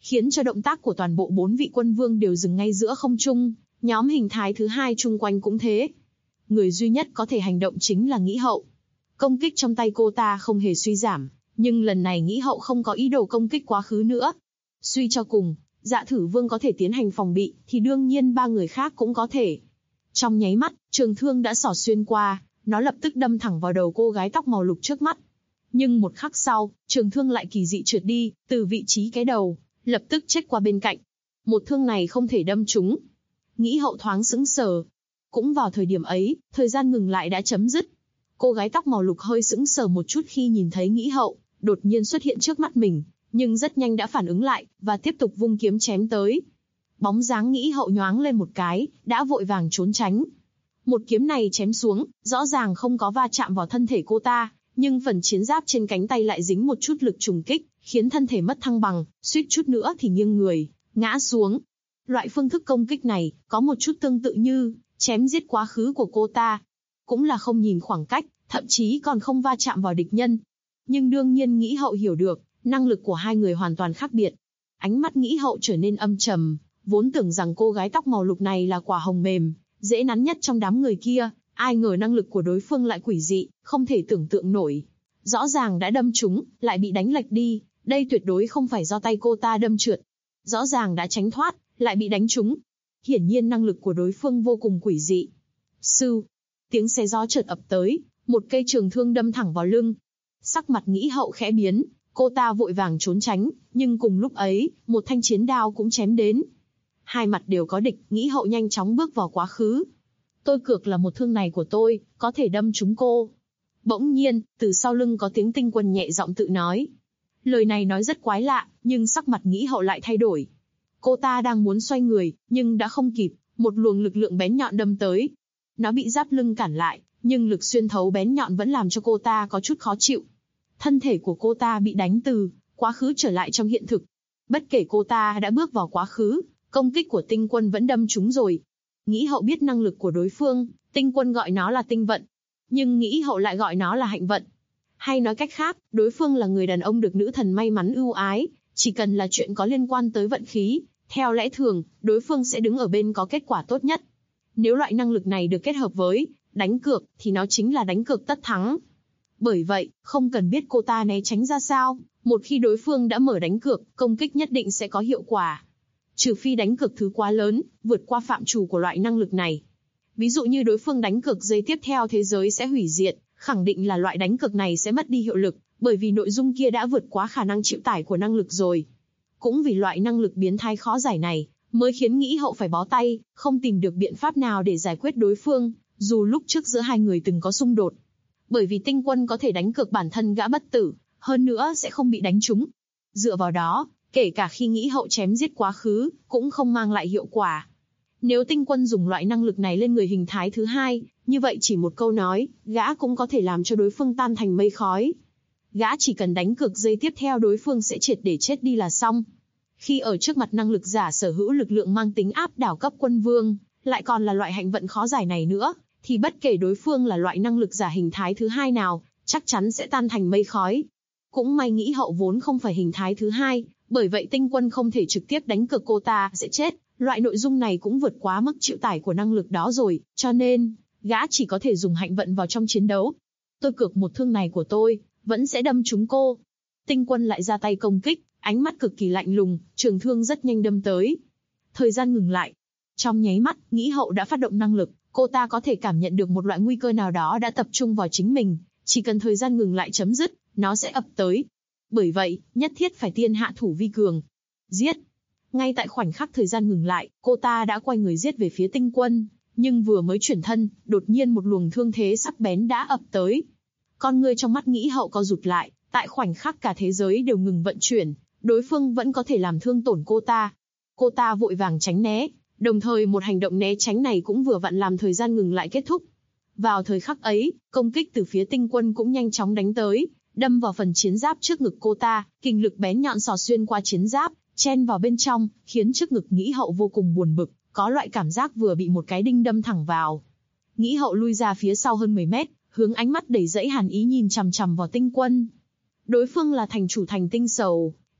khiến cho động tác của toàn bộ 4 vị quân vương đều dừng ngay giữa không trung, nhóm hình thái thứ hai chung quanh cũng thế. Người duy nhất có thể hành động chính là Nghĩ Hậu. Công kích trong tay cô ta không hề suy giảm, nhưng lần này Nghĩ Hậu không có ý đồ công kích quá khứ nữa. Suy cho cùng, Dạ Thử Vương có thể tiến hành phòng bị, thì đương nhiên 3 người khác cũng có thể. Trong nháy mắt, trường thương đã xỏ xuyên qua, nó lập tức đâm thẳng vào đầu cô gái tóc màu lục trước mắt. Nhưng một khắc sau, trường thương lại kỳ dị trượt đi, từ vị trí cái đầu, lập tức chếch qua bên cạnh. Một thương này không thể đâm trúng. Nghĩ Hậu thoáng sững sờ. Cũng vào thời điểm ấy, thời gian ngừng lại đã chấm dứt. Cô gái tóc màu lục hơi sững sờ một chút khi nhìn thấy Nghĩ Hậu đột nhiên xuất hiện trước mắt mình, nhưng rất nhanh đã phản ứng lại, và tiếp tục vung kiếm chém tới. Bóng dáng Nghĩ Hậu nhoáng lên một cái, đã vội vàng trốn tránh. Một kiếm này chém xuống, rõ ràng không có va chạm vào thân thể cô ta, nhưng phần chiến giáp trên cánh tay lại dính một chút lực trùng kích, khiến thân thể mất thăng bằng, suýt chút nữa thì nghiêng người, ngã xuống. Loại phương thức công kích này, có một chút tương tự như chém giết quá khứ của cô ta. Cũng là không nhìn khoảng cách, thậm chí còn không va chạm vào địch nhân. Nhưng đương nhiên Nghĩ Hậu hiểu được, năng lực của hai người hoàn toàn khác biệt. Ánh mắt Nghĩ Hậu trở nên âm trầm, vốn tưởng rằng cô gái tóc màu lục này là quả hồng mềm, dễ nắn nhất trong đám người kia, ai ngờ năng lực của đối phương lại quỷ dị, không thể tưởng tượng nổi. Rõ ràng đã đâm trúng, lại bị đánh lệch đi, đây tuyệt đối không phải do tay cô ta đâm trượt. Rõ ràng đã tránh thoát, lại bị đánh trúng. Hiển nhiên năng lực của đối phương vô cùng quỷ dị. Sưu, tiếng xé gió chợt ập tới, một cây trường thương đâm thẳng vào lưng. Sắc mặt Nghĩ Hậu khẽ biến, cô ta vội vàng trốn tránh, nhưng cùng lúc ấy, một thanh chiến đao cũng chém đến. Hai mặt đều có địch, Nghĩ Hậu nhanh chóng bước vào quá khứ. Tôi cược là một thương này của tôi, có thể đâm trúng cô. Bỗng nhiên, từ sau lưng có tiếng Tinh Quân nhẹ giọng tự nói. Lời này nói rất quái lạ, nhưng sắc mặt Nghĩ Hậu lại thay đổi. Cô ta đang muốn xoay người, nhưng đã không kịp, một luồng lực lượng bén nhọn đâm tới. Nó bị giáp lưng cản lại, nhưng lực xuyên thấu bén nhọn vẫn làm cho cô ta có chút khó chịu. Thân thể của cô ta bị đánh từ quá khứ trở lại trong hiện thực. Bất kể cô ta đã bước vào quá khứ, công kích của Tinh Quân vẫn đâm trúng rồi. Nghĩ Hậu biết năng lực của đối phương, Tinh Quân gọi nó là tinh vận, nhưng Nghĩ Hậu lại gọi nó là hạnh vận. Hay nói cách khác, đối phương là người đàn ông được nữ thần may mắn ưu ái, chỉ cần là chuyện có liên quan tới vận khí, theo lẽ thường, đối phương sẽ đứng ở bên có kết quả tốt nhất. Nếu loại năng lực này được kết hợp với đánh cược, thì nó chính là đánh cược tất thắng. Bởi vậy, không cần biết cô ta né tránh ra sao, một khi đối phương đã mở đánh cược, công kích nhất định sẽ có hiệu quả. Trừ phi đánh cược thứ quá lớn, vượt qua phạm trù của loại năng lực này. Ví dụ như đối phương đánh cược giây tiếp theo thế giới sẽ hủy diệt, khẳng định là loại đánh cược này sẽ mất đi hiệu lực, bởi vì nội dung kia đã vượt quá khả năng chịu tải của năng lực rồi. Cũng vì loại năng lực biến thái khó giải này, mới khiến Nghĩ Hậu phải bó tay, không tìm được biện pháp nào để giải quyết đối phương, dù lúc trước giữa hai người từng có xung đột. Bởi vì Tinh Quân có thể đánh cược bản thân gã bất tử, hơn nữa sẽ không bị đánh trúng. Dựa vào đó, kể cả khi Nghĩ Hậu chém giết quá khứ, cũng không mang lại hiệu quả. Nếu Tinh Quân dùng loại năng lực này lên người hình thái thứ hai, như vậy chỉ một câu nói, gã cũng có thể làm cho đối phương tan thành mây khói. Gã chỉ cần đánh cược giây tiếp theo đối phương sẽ triệt để chết đi là xong. Khi ở trước mặt năng lực giả sở hữu lực lượng mang tính áp đảo cấp quân vương, lại còn là loại hạnh vận khó giải này nữa, thì bất kể đối phương là loại năng lực giả hình thái thứ hai nào, chắc chắn sẽ tan thành mây khói. Cũng may Nghĩ Hậu vốn không phải hình thái thứ hai, bởi vậy Tinh Quân không thể trực tiếp đánh cược cô ta sẽ chết. Loại nội dung này cũng vượt quá mức chịu tải của năng lực đó rồi, cho nên, gã chỉ có thể dùng hạnh vận vào trong chiến đấu. Tôi cược một thương này của tôi, vẫn sẽ đâm trúng cô. Tinh Quân lại ra tay công kích, ánh mắt cực kỳ lạnh lùng, trường thương rất nhanh đâm tới. Thời gian ngừng lại. Trong nháy mắt, Nghĩ Hậu đã phát động năng lực, cô ta có thể cảm nhận được một loại nguy cơ nào đó đã tập trung vào chính mình. Chỉ cần thời gian ngừng lại chấm dứt, nó sẽ ập tới. Bởi vậy, nhất thiết phải tiên hạ thủ vi cường. Giết! Ngay tại khoảnh khắc thời gian ngừng lại, cô ta đã quay người giết về phía Tinh Quân, nhưng vừa mới chuyển thân, đột nhiên một luồng thương thế sắc bén đã ập tới. Con ngươi trong mắt Nghĩ Hậu co rụt lại, tại khoảnh khắc cả thế giới đều ngừng vận chuyển, đối phương vẫn có thể làm thương tổn cô ta. Cô ta vội vàng tránh né, đồng thời một hành động né tránh này cũng vừa vặn làm thời gian ngừng lại kết thúc. Vào thời khắc ấy, công kích từ phía Tinh Quân cũng nhanh chóng đánh tới, đâm vào phần chiến giáp trước ngực cô ta, kình lực bén nhọn xỏ xuyên qua chiến giáp, chen vào bên trong, khiến trước ngực Nghĩ Hậu vô cùng buồn bực, có loại cảm giác vừa bị một cái đinh đâm thẳng vào. Nghĩ Hậu lui ra phía sau hơn 10 mét, hướng ánh mắt đầy dẫy hàn ý nhìn chằm chằm vào Tinh Quân. Đối phương là thành chủ thành Tinh Sầu,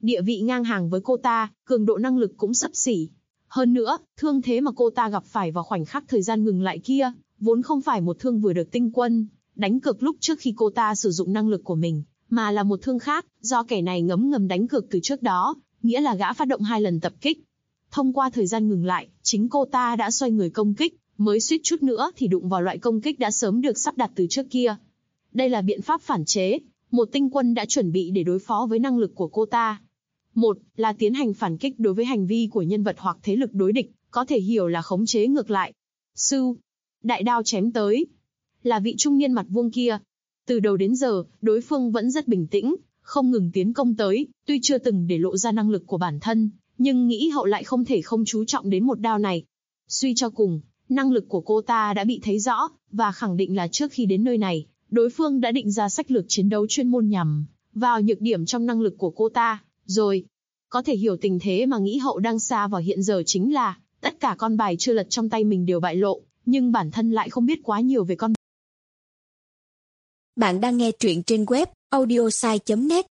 địa vị ngang hàng với cô ta, cường độ năng lực cũng xấp xỉ. Hơn nữa, thương thế mà cô ta gặp phải vào khoảnh khắc thời gian ngừng lại kia, vốn không phải một thương vừa được Tinh Quân đánh cược lúc trước khi cô ta sử dụng năng lực của mình, mà là một thương khác, do kẻ này ngầm đánh cược từ trước đó, nghĩa là gã phát động 2 lần tập kích. Thông qua thời gian ngừng lại, chính cô ta đã xoay người công kích, mới suýt chút nữa thì đụng vào loại công kích đã sớm được sắp đặt từ trước kia. Đây là biện pháp phản chế, một Tinh Quân đã chuẩn bị để đối phó với năng lực của cô ta. Một là tiến hành phản kích đối với hành vi của nhân vật hoặc thế lực đối địch, có thể hiểu là khống chế ngược lại. Sưu, đại đao chém tới. Là vị trung niên mặt vuông kia. Từ đầu đến giờ, đối phương vẫn rất bình tĩnh, không ngừng tiến công tới, tuy chưa từng để lộ ra năng lực của bản thân, nhưng Nghĩ Hậu lại không thể không chú trọng đến một đao này. Suy cho cùng, năng lực của cô ta đã bị thấy rõ, và khẳng định là trước khi đến nơi này, đối phương đã định ra sách lược chiến đấu chuyên môn nhằm vào nhược điểm trong năng lực của cô ta, rồi. Có thể hiểu tình thế mà Nghĩ Hậu đang sa vào hiện giờ chính là, tất cả con bài chưa lật trong tay mình đều bại lộ, nhưng bản thân lại không biết quá nhiều về con. Bạn đang nghe truyện trên web audiosai.net.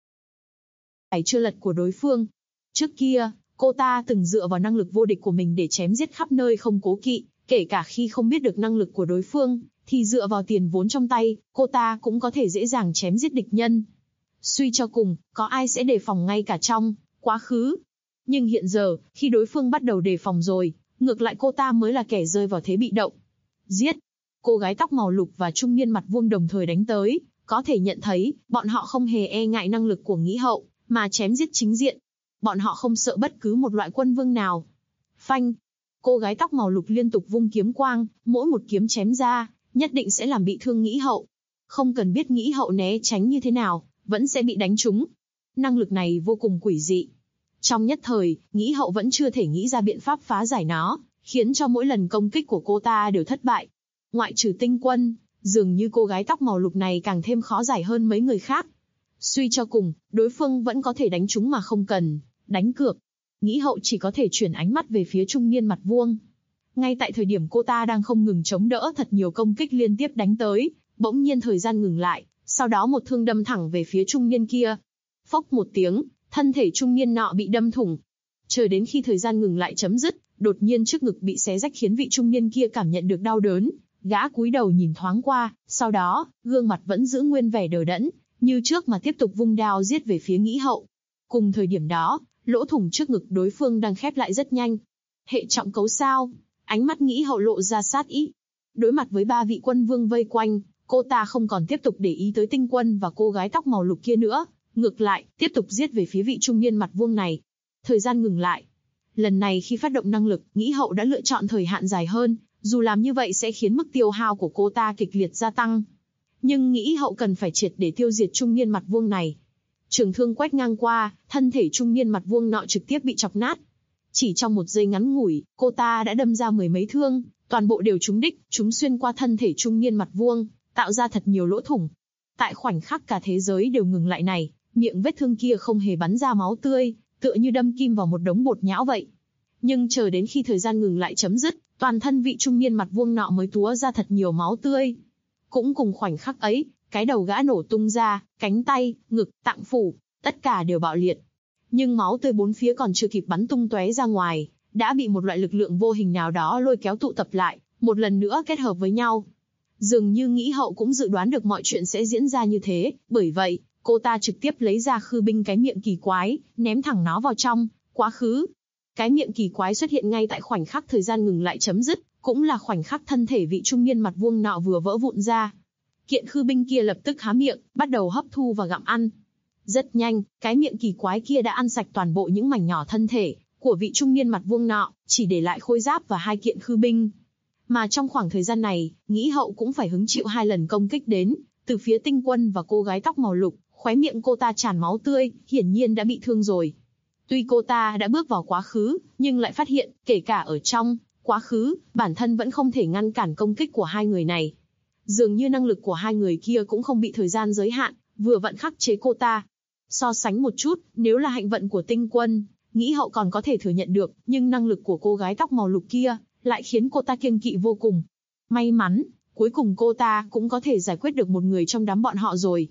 Bài chưa lật của đối phương. Trước kia, cô ta từng dựa vào năng lực vô địch của mình để chém giết khắp nơi không cố kỵ, kể cả khi không biết được năng lực của đối phương, thì dựa vào tiền vốn trong tay, cô ta cũng có thể dễ dàng chém giết địch nhân. Suy cho cùng, có ai sẽ đề phòng ngay cả trong quá khứ. Nhưng hiện giờ, khi đối phương bắt đầu đề phòng rồi, ngược lại cô ta mới là kẻ rơi vào thế bị động. Giết! Cô gái tóc màu lục và trung niên mặt vuông đồng thời đánh tới, có thể nhận thấy, bọn họ không hề e ngại năng lực của Nghĩ Hậu, mà chém giết chính diện. Bọn họ không sợ bất cứ một loại quân vương nào. Phanh! Cô gái tóc màu lục liên tục vung kiếm quang, mỗi một kiếm chém ra, nhất định sẽ làm bị thương Nghĩ Hậu. Không cần biết Nghĩ Hậu né tránh như thế nào, vẫn sẽ bị đánh trúng. Năng lực này vô cùng quỷ dị. Trong nhất thời, Nghĩ Hậu vẫn chưa thể nghĩ ra biện pháp phá giải nó, khiến cho mỗi lần công kích của cô ta đều thất bại. Ngoại trừ Tinh Quân, dường như cô gái tóc màu lục này càng thêm khó giải hơn mấy người khác. Suy cho cùng, đối phương vẫn có thể đánh trúng mà không cần đánh cược. Nghĩ Hậu chỉ có thể chuyển ánh mắt về phía trung niên mặt vuông. Ngay tại thời điểm cô ta đang không ngừng chống đỡ thật nhiều công kích liên tiếp đánh tới, bỗng nhiên thời gian ngừng lại, sau đó một thương đâm thẳng về phía trung niên kia. Phốc một tiếng, thân thể trung niên nọ bị đâm thủng. Chờ đến khi thời gian ngừng lại chấm dứt, đột nhiên trước ngực bị xé rách khiến vị trung niên kia cảm nhận được đau đớn. Gã cúi đầu nhìn thoáng qua, sau đó, gương mặt vẫn giữ nguyên vẻ đờ đẫn, như trước mà tiếp tục vung đao giết về phía Nghĩ Hậu. Cùng thời điểm đó, lỗ thủng trước ngực đối phương đang khép lại rất nhanh. Hệ trọng cấu sao? Ánh mắt Nghĩ Hậu lộ ra sát ý. Đối mặt với 3 vị quân vương vây quanh, cô ta không còn tiếp tục để ý tới Tinh Quân và cô gái tóc màu lục kia nữa, ngược lại, tiếp tục giết về phía vị trung niên mặt vuông này. Thời gian ngừng lại. Lần này khi phát động năng lực, Nghĩ Hậu đã lựa chọn thời hạn dài hơn, dù làm như vậy sẽ khiến mức tiêu hao của cô ta kịch liệt gia tăng. Nhưng Nghĩ Hậu cần phải triệt để tiêu diệt trung niên mặt vuông này. Trường thương quét ngang qua, thân thể trung niên mặt vuông nọ trực tiếp bị chọc nát. Chỉ trong một giây ngắn ngủi, cô ta đã đâm ra 10 mấy thương, toàn bộ đều trúng đích, chúng xuyên qua thân thể trung niên mặt vuông, tạo ra thật nhiều lỗ thủng. Tại khoảnh khắc cả thế giới đều ngừng lại này, miệng vết thương kia không hề bắn ra máu tươi, tựa như đâm kim vào một đống bột nhão vậy. Nhưng chờ đến khi thời gian ngừng lại chấm dứt, toàn thân vị trung niên mặt vuông nọ mới túa ra thật nhiều máu tươi. Cũng cùng khoảnh khắc ấy, cái đầu gã nổ tung ra, cánh tay, ngực, tạng phủ, tất cả đều bạo liệt. Nhưng máu tươi bốn phía còn chưa kịp bắn tung tóe ra ngoài, đã bị một loại lực lượng vô hình nào đó lôi kéo tụ tập lại, một lần nữa kết hợp với nhau. Dường như Nghĩ Hậu cũng dự đoán được mọi chuyện sẽ diễn ra như thế, bởi vậy, cô ta trực tiếp lấy ra khư binh cái miệng kỳ quái, ném thẳng nó vào trong quá khứ. Cái miệng kỳ quái xuất hiện ngay tại khoảnh khắc thời gian ngừng lại chấm dứt, cũng là khoảnh khắc thân thể vị trung niên mặt vuông nọ vừa vỡ vụn ra. Kiện khư binh kia lập tức há miệng, bắt đầu hấp thu và gặm ăn. Rất nhanh, cái miệng kỳ quái kia đã ăn sạch toàn bộ những mảnh nhỏ thân thể của vị trung niên mặt vuông nọ, chỉ để lại khôi giáp và 2 kiện khư binh. Mà trong khoảng thời gian này, Nghĩ Hậu cũng phải hứng chịu 2 lần công kích đến từ phía Tinh Quân và cô gái tóc màu lục. Khóe miệng cô ta tràn máu tươi, hiển nhiên đã bị thương rồi. Tuy cô ta đã bước vào quá khứ, nhưng lại phát hiện, kể cả ở trong quá khứ, bản thân vẫn không thể ngăn cản công kích của 2 người này. Dường như năng lực của 2 người kia cũng không bị thời gian giới hạn, vừa vặn khắc chế cô ta. So sánh một chút, nếu là hạnh vận của Tinh Quân, Nghĩ Hậu còn có thể thừa nhận được, nhưng năng lực của cô gái tóc màu lục kia lại khiến cô ta kiêng kỵ vô cùng. May mắn, cuối cùng cô ta cũng có thể giải quyết được một người trong đám bọn họ rồi.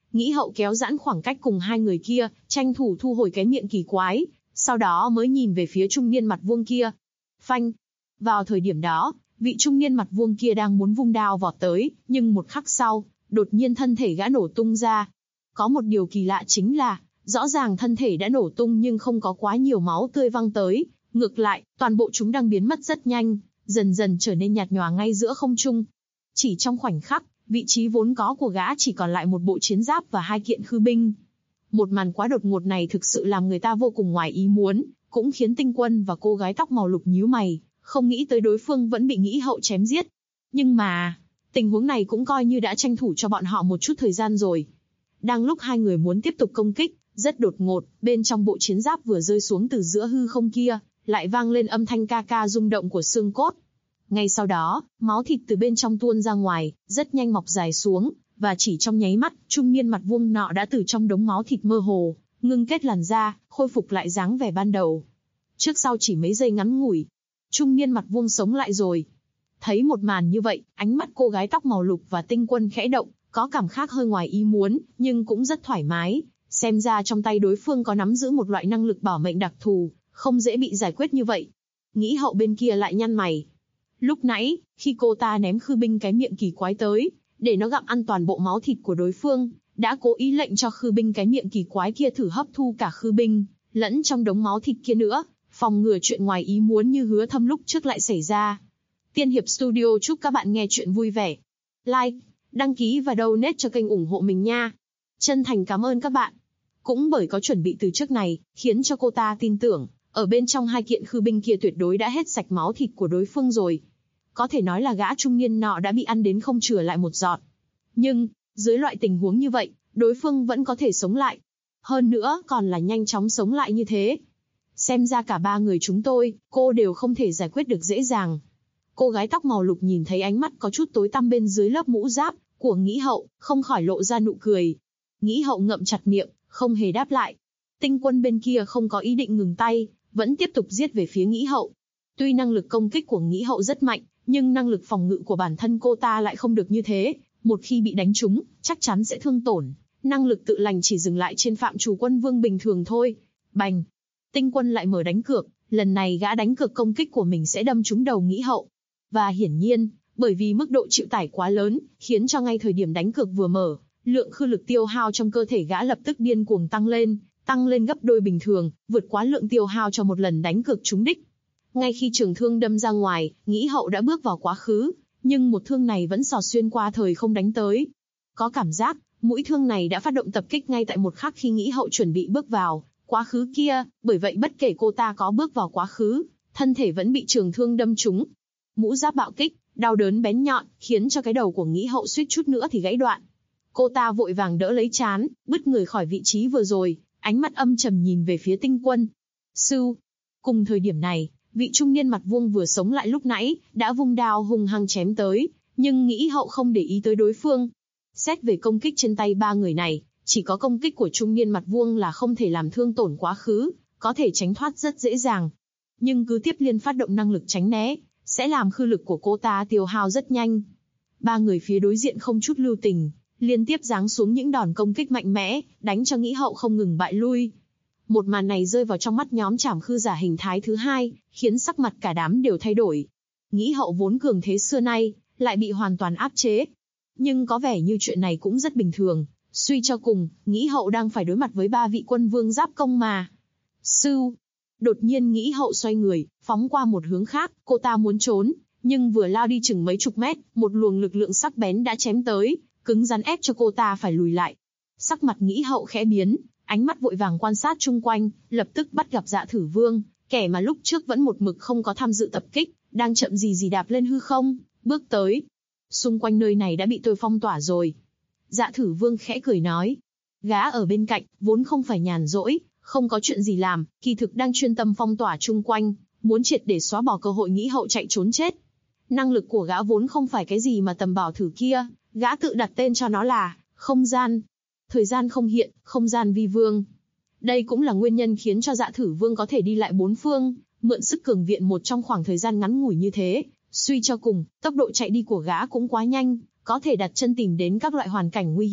Nghĩ hậu kéo giãn khoảng cách cùng hai người kia, tranh thủ thu hồi cái miệng kỳ quái, sau đó mới nhìn về phía trung niên mặt vuông kia. Phanh! Vào thời điểm đó, vị trung niên mặt vuông kia đang muốn vung đao vọt tới, nhưng một khắc sau, đột nhiên thân thể gã nổ tung ra. Có một điều kỳ lạ chính là, rõ ràng thân thể đã nổ tung nhưng không có quá nhiều máu tươi văng tới, ngược lại, toàn bộ chúng đang biến mất rất nhanh, dần dần trở nên nhạt nhòa ngay giữa không trung. Chỉ trong khoảnh khắc, vị trí vốn có của gã chỉ còn lại một bộ chiến giáp và hai kiện khư binh. Một màn quá đột ngột này thực sự làm người ta vô cùng ngoài ý muốn, cũng khiến Tinh Quân và cô gái tóc màu lục nhíu mày, không nghĩ tới đối phương vẫn bị Nghĩ hậu chém giết. Nhưng mà, tình huống này cũng coi như đã tranh thủ cho bọn họ một chút thời gian rồi. Đang lúc hai người muốn tiếp tục công kích, rất đột ngột, bên trong bộ chiến giáp vừa rơi xuống từ giữa hư không kia, lại vang lên âm thanh ca ca rung động của xương cốt. Ngay sau đó, máu thịt từ bên trong tuôn ra ngoài, rất nhanh mọc dài xuống, và chỉ trong nháy mắt, trung niên mặt vuông nọ đã từ trong đống máu thịt mơ hồ, ngưng kết làn da, khôi phục lại dáng vẻ ban đầu. Trước sau chỉ mấy giây ngắn ngủi, trung niên mặt vuông sống lại rồi. Thấy một màn như vậy, ánh mắt cô gái tóc màu lục và Tinh Quân khẽ động, có cảm khác hơi ngoài ý muốn, nhưng cũng rất thoải mái. Xem ra trong tay đối phương có nắm giữ một loại năng lực bảo mệnh đặc thù, không dễ bị giải quyết như vậy. Nghĩ hậu bên kia lại nhăn mày. Lúc nãy, khi cô ta ném khư binh cái miệng kỳ quái tới, để nó gặm ăn toàn bộ máu thịt của đối phương, đã cố ý lệnh cho khư binh cái miệng kỳ quái kia thử hấp thu cả khư binh, lẫn trong đống máu thịt kia nữa, phòng ngừa chuyện ngoài ý muốn như Hứa Thâm lúc trước lại xảy ra. Tiên Hiệp Studio chúc các bạn nghe chuyện vui vẻ. Like, đăng ký và donate cho kênh ủng hộ mình nha. Chân thành cảm ơn các bạn. Cũng bởi có chuẩn bị từ trước này, khiến cho cô ta tin tưởng, ở bên trong hai kiện khư binh kia tuyệt đối đã hết sạch máu thịt của đối phương rồi. Có thể nói là gã trung niên nọ đã bị ăn đến không chừa lại một giọt. Nhưng, dưới loại tình huống như vậy, đối phương vẫn có thể sống lại. Hơn nữa còn là nhanh chóng sống lại như thế. Xem ra cả ba người chúng tôi, cô đều không thể giải quyết được dễ dàng. Cô gái tóc màu lục nhìn thấy ánh mắt có chút tối tăm bên dưới lớp mũ giáp của Nghĩ hậu, không khỏi lộ ra nụ cười. Nghĩ hậu ngậm chặt miệng, không hề đáp lại. Tinh Quân bên kia không có ý định ngừng tay, vẫn tiếp tục giết về phía Nghĩ hậu. Tuy năng lực công kích của Nghĩ hậu rất mạnh, nhưng năng lực phòng ngự của bản thân cô ta lại không được như thế. Một khi bị đánh trúng, chắc chắn sẽ thương tổn. Năng lực tự lành chỉ dừng lại trên phạm trù quân vương bình thường thôi. Bành! Tinh Quân lại mở đánh cược, lần này gã đánh cược công kích của mình sẽ đâm trúng đầu Nghĩ hậu. Và hiển nhiên, bởi vì mức độ chịu tải quá lớn, khiến cho ngay thời điểm đánh cược vừa mở, lượng khư lực tiêu hao trong cơ thể gã lập tức điên cuồng tăng lên gấp đôi bình thường, vượt quá lượng tiêu hao cho một lần đánh cược trúng đích. Ngay khi trường thương đâm ra ngoài, Nghĩ hậu đã bước vào quá khứ, nhưng một thương này vẫn xỏ xuyên qua thời không đánh tới. Có cảm giác, mũi thương này đã phát động tập kích ngay tại một khắc khi Nghĩ hậu chuẩn bị bước vào quá khứ kia, bởi vậy bất kể cô ta có bước vào quá khứ, thân thể vẫn bị trường thương đâm trúng. Mũ giáp bạo kích, đau đớn bén nhọn, khiến cho cái đầu của Nghĩ hậu suýt chút nữa thì gãy đoạn. Cô ta vội vàng đỡ lấy trán, bứt người khỏi vị trí vừa rồi, ánh mắt âm trầm nhìn về phía Tinh Quân. Sưu. Cùng thời điểm này, vị trung niên mặt vuông vừa sống lại lúc nãy, đã vung đao hung hăng chém tới, nhưng Nghĩ hậu không để ý tới đối phương. Xét về công kích trên tay ba người này, chỉ có công kích của trung niên mặt vuông là không thể làm thương tổn quá khứ, có thể tránh thoát rất dễ dàng. Nhưng cứ tiếp liên phát động năng lực tránh né, sẽ làm khư lực của cô ta tiêu hao rất nhanh. Ba người phía đối diện không chút lưu tình, liên tiếp giáng xuống những đòn công kích mạnh mẽ, đánh cho Nghĩ hậu không ngừng bại lui. Một màn này rơi vào trong mắt nhóm trảm khư giả hình thái thứ hai, khiến sắc mặt cả đám đều thay đổi. Nghĩ hậu vốn cường thế xưa nay, lại bị hoàn toàn áp chế. Nhưng có vẻ như chuyện này cũng rất bình thường, suy cho cùng, Nghĩ hậu đang phải đối mặt với ba vị quân vương giáp công mà. Sưu. Đột nhiên Nghĩ hậu xoay người, phóng qua một hướng khác, cô ta muốn trốn, nhưng vừa lao đi chừng mấy chục mét, một luồng lực lượng sắc bén đã chém tới, cứng rắn ép cho cô ta phải lùi lại. Sắc mặt Nghĩ hậu khẽ biến, ánh mắt vội vàng quan sát chung quanh, lập tức bắt gặp Dạ Thử Vương, kẻ mà lúc trước vẫn một mực không có tham dự tập kích, đang chậm gì đạp lên hư không, bước tới. Xung quanh nơi này đã bị tôi phong tỏa rồi. Dạ Thử Vương khẽ cười nói. Gã ở bên cạnh, vốn không phải nhàn rỗi, không có chuyện gì làm, kỳ thực đang chuyên tâm phong tỏa chung quanh, muốn triệt để xóa bỏ cơ hội Nghĩ hậu chạy trốn chết. Năng lực của gã vốn không phải cái gì mà tầm bảo thử kia, gã tự đặt tên cho nó là không gian. Thời gian không hiện, không gian vi vương. Đây cũng là nguyên nhân khiến cho Dạ Thử Vương có thể đi lại bốn phương, mượn sức cường viện một trong khoảng thời gian ngắn ngủi như thế. Suy cho cùng, tốc độ chạy đi của gã cũng quá nhanh, có thể đặt chân tìm đến các loại hoàn cảnh nguy hiểm,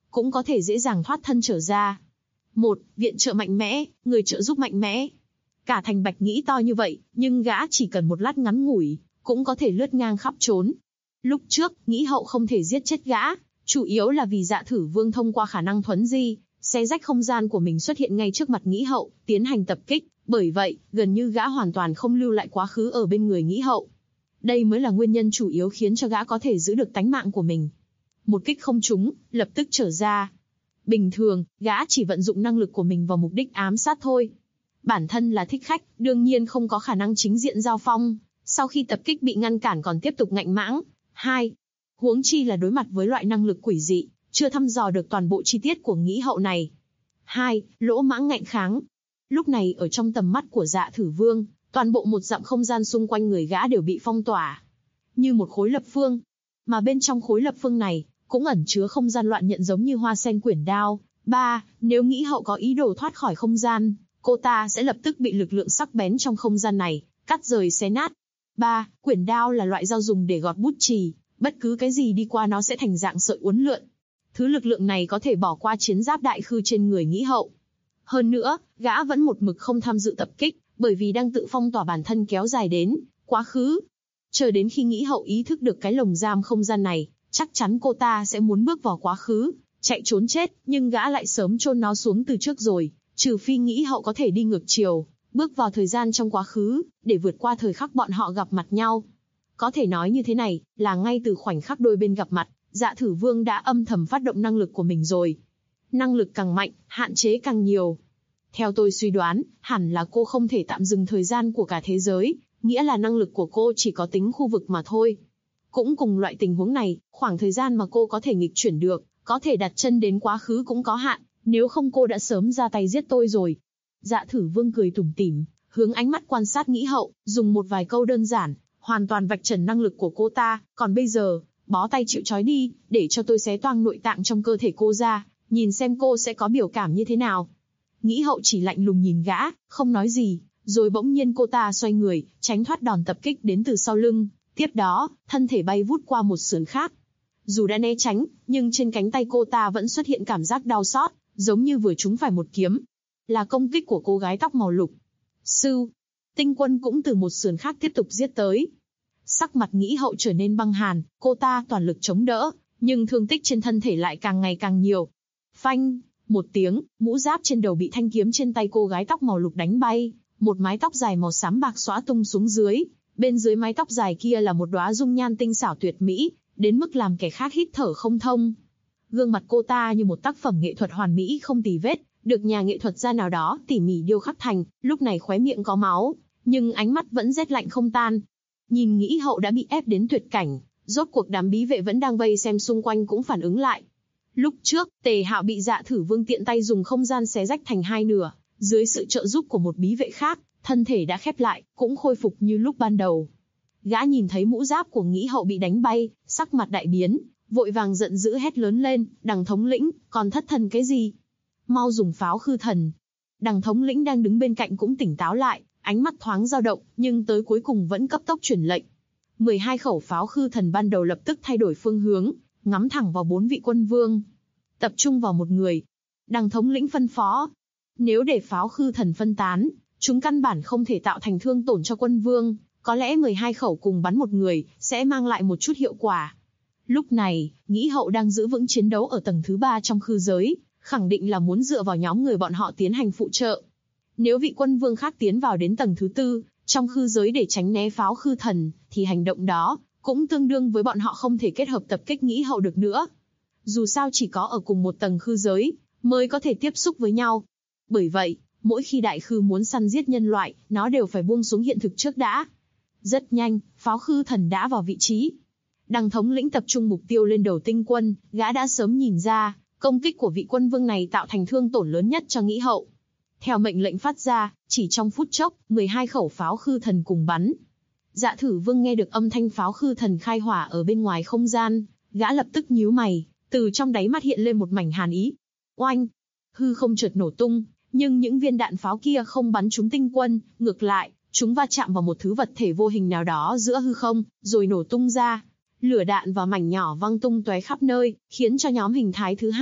cũng có thể dễ dàng thoát thân trở ra. Một, viện trợ mạnh mẽ, người trợ giúp mạnh mẽ. Cả thành Bạch nghĩ to như vậy, nhưng gã chỉ cần một lát ngắn ngủi, cũng có thể lướt ngang khắp trốn. Lúc trước, Nghĩ Hậu không thể giết chết gã, chủ yếu là vì Dạ Thử Vương thông qua khả năng thuấn di, xé rách không gian của mình xuất hiện ngay trước mặt Nghĩ Hậu, tiến hành tập kích. Bởi vậy, gần như gã hoàn toàn không lưu lại quá khứ ở bên người Nghĩ Hậu. Đây mới là nguyên nhân chủ yếu khiến cho gã có thể giữ được tánh mạng của mình. Một kích không trúng, lập tức trở ra. Bình thường, gã chỉ vận dụng năng lực của mình vào mục đích ám sát thôi. Bản thân là thích khách, đương nhiên không có khả năng chính diện giao phong, sau khi tập kích bị ngăn cản còn tiếp tục ngạnh mãng. 2. Huống chi là đối mặt với loại năng lực quỷ dị, chưa thăm dò được toàn bộ chi tiết của Nghĩ Hậu này. 2. Lỗ mãng ngạnh kháng. Lúc này ở trong tầm mắt của Dạ Thử Vương, toàn bộ một dặm không gian xung quanh người gã đều bị phong tỏa, như một khối lập phương. Mà bên trong khối lập phương này, cũng ẩn chứa không gian loạn nhận giống như hoa sen quyển đao. 3. Nếu Nghĩ Hậu có ý đồ thoát khỏi không gian, cô ta sẽ lập tức bị lực lượng sắc bén trong không gian này cắt rời xé nát. 3. Quyển đao là loại dao dùng để gọt bút chì, bất cứ cái gì đi qua nó sẽ thành dạng sợi uốn lượn. Thứ lực lượng này có thể bỏ qua chiến giáp đại khư trên người Nghĩ Hậu. Hơn nữa, gã vẫn một mực không tham dự tập kích, bởi vì đang tự phong tỏa bản thân kéo dài đến quá khứ. Chờ đến khi Nghĩ Hậu ý thức được cái lồng giam không gian này, chắc chắn cô ta sẽ muốn bước vào quá khứ, chạy trốn chết, nhưng gã lại sớm chôn nó xuống từ trước rồi, trừ phi Nghĩ Hậu có thể đi ngược chiều, bước vào thời gian trong quá khứ, để vượt qua thời khắc bọn họ gặp mặt nhau. Có thể nói như thế này, là ngay từ khoảnh khắc đôi bên gặp mặt, Dạ Thử Vương đã âm thầm phát động năng lực của mình rồi. Năng lực càng mạnh, hạn chế càng nhiều. Theo tôi suy đoán, hẳn là cô không thể tạm dừng thời gian của cả thế giới, nghĩa là năng lực của cô chỉ có tính khu vực mà thôi. Cũng cùng loại tình huống này, khoảng thời gian mà cô có thể nghịch chuyển được, có thể đặt chân đến quá khứ cũng có hạn, nếu không cô đã sớm ra tay giết tôi rồi. Dạ Thử Vương cười tủm tỉm, hướng ánh mắt quan sát Nghĩ Hậu, dùng một vài câu đơn giản, hoàn toàn vạch trần năng lực của cô ta. Còn bây giờ, bó tay chịu trói đi, để cho tôi xé toang nội tạng trong cơ thể cô ra, nhìn xem cô sẽ có biểu cảm như thế nào. Nghĩ Hậu chỉ lạnh lùng nhìn gã, không nói gì, rồi bỗng nhiên cô ta xoay người, tránh thoát đòn tập kích đến từ sau lưng. Tiếp đó, thân thể bay vút qua một sườn khác. Dù đã né tránh, nhưng trên cánh tay cô ta vẫn xuất hiện cảm giác đau xót, giống như vừa trúng phải một kiếm. Là công kích của cô gái tóc màu lục. Sưu, Tinh Quân cũng từ một sườn khác tiếp tục giết tới. Sắc mặt Nghĩ Hậu trở nên băng hàn, cô ta toàn lực chống đỡ, nhưng thương tích trên thân thể lại càng ngày càng nhiều. Phanh, một tiếng, mũ giáp trên đầu bị thanh kiếm trên tay cô gái tóc màu lục đánh bay, một mái tóc dài màu xám bạc xõa tung xuống dưới. Bên dưới mái tóc dài kia là một đóa dung nhan tinh xảo tuyệt mỹ, đến mức làm kẻ khác hít thở không thông. Gương mặt cô ta như một tác phẩm nghệ thuật hoàn mỹ không tì vết, được nhà nghệ thuật gia nào đó tỉ mỉ điêu khắc thành, lúc này khóe miệng có máu, nhưng ánh mắt vẫn rét lạnh không tan. Nhìn Nghĩ Hậu đã bị ép đến tuyệt cảnh, rốt cuộc đám bí vệ vẫn đang vây xem xung quanh cũng phản ứng lại. Lúc trước, Tề Hạo bị Dạ Thử Vương tiện tay dùng không gian xé rách thành hai nửa, dưới sự trợ giúp của một bí vệ khác, thân thể đã khép lại, cũng khôi phục như lúc ban đầu. Gã nhìn thấy mũ giáp của Nghĩ Hậu bị đánh bay, sắc mặt đại biến, vội vàng giận dữ hét lớn lên, Đằng thống lĩnh, còn thất thần cái gì? Mau dùng pháo khư thần. Đằng thống lĩnh đang đứng bên cạnh cũng tỉnh táo lại, ánh mắt thoáng dao động, nhưng tới cuối cùng vẫn cấp tốc truyền lệnh. 12 khẩu pháo khư thần ban đầu lập tức thay đổi phương hướng, ngắm thẳng vào 4 vị quân vương. Tập trung vào một người. Đằng thống lĩnh phân phó. Nếu để pháo khư thần phân tán, chúng căn bản không thể tạo thành thương tổn cho quân vương, có lẽ 12 khẩu cùng bắn một người, sẽ mang lại một chút hiệu quả. Lúc này, Nghĩ Hậu đang giữ vững chiến đấu ở tầng thứ 3 trong khư giới, khẳng định là muốn dựa vào nhóm người bọn họ tiến hành phụ trợ. Nếu vị quân vương khác tiến vào đến tầng thứ 4, trong khư giới để tránh né pháo khư thần, thì hành động đó, cũng tương đương với bọn họ không thể kết hợp tập kích Nghĩ Hậu được nữa. Dù sao chỉ có ở cùng một tầng khư giới, mới có thể tiếp xúc với nhau. Bởi vậy, mỗi khi đại khư muốn săn giết nhân loại, nó đều phải buông xuống hiện thực trước đã. Rất nhanh, pháo khư thần đã vào vị trí. Đằng thống lĩnh tập trung mục tiêu lên đầu Tinh Quân, gã đã sớm nhìn ra, công kích của vị quân vương này tạo thành thương tổn lớn nhất cho Nghĩ Hậu. Theo mệnh lệnh phát ra, chỉ trong phút chốc, 12 khẩu pháo khư thần cùng bắn. Dạ Thử Vương nghe được âm thanh pháo khư thần khai hỏa ở bên ngoài không gian, gã lập tức nhíu mày, từ trong đáy mắt hiện lên một mảnh hàn ý. Oanh! Hư không chợt nổ tung, nhưng những viên đạn pháo kia không bắn trúng Tinh Quân, ngược lại, chúng va chạm vào một thứ vật thể vô hình nào đó giữa hư không, rồi nổ tung ra. Lửa đạn và mảnh nhỏ văng tung tóe khắp nơi, khiến cho nhóm hình thái thứ 2,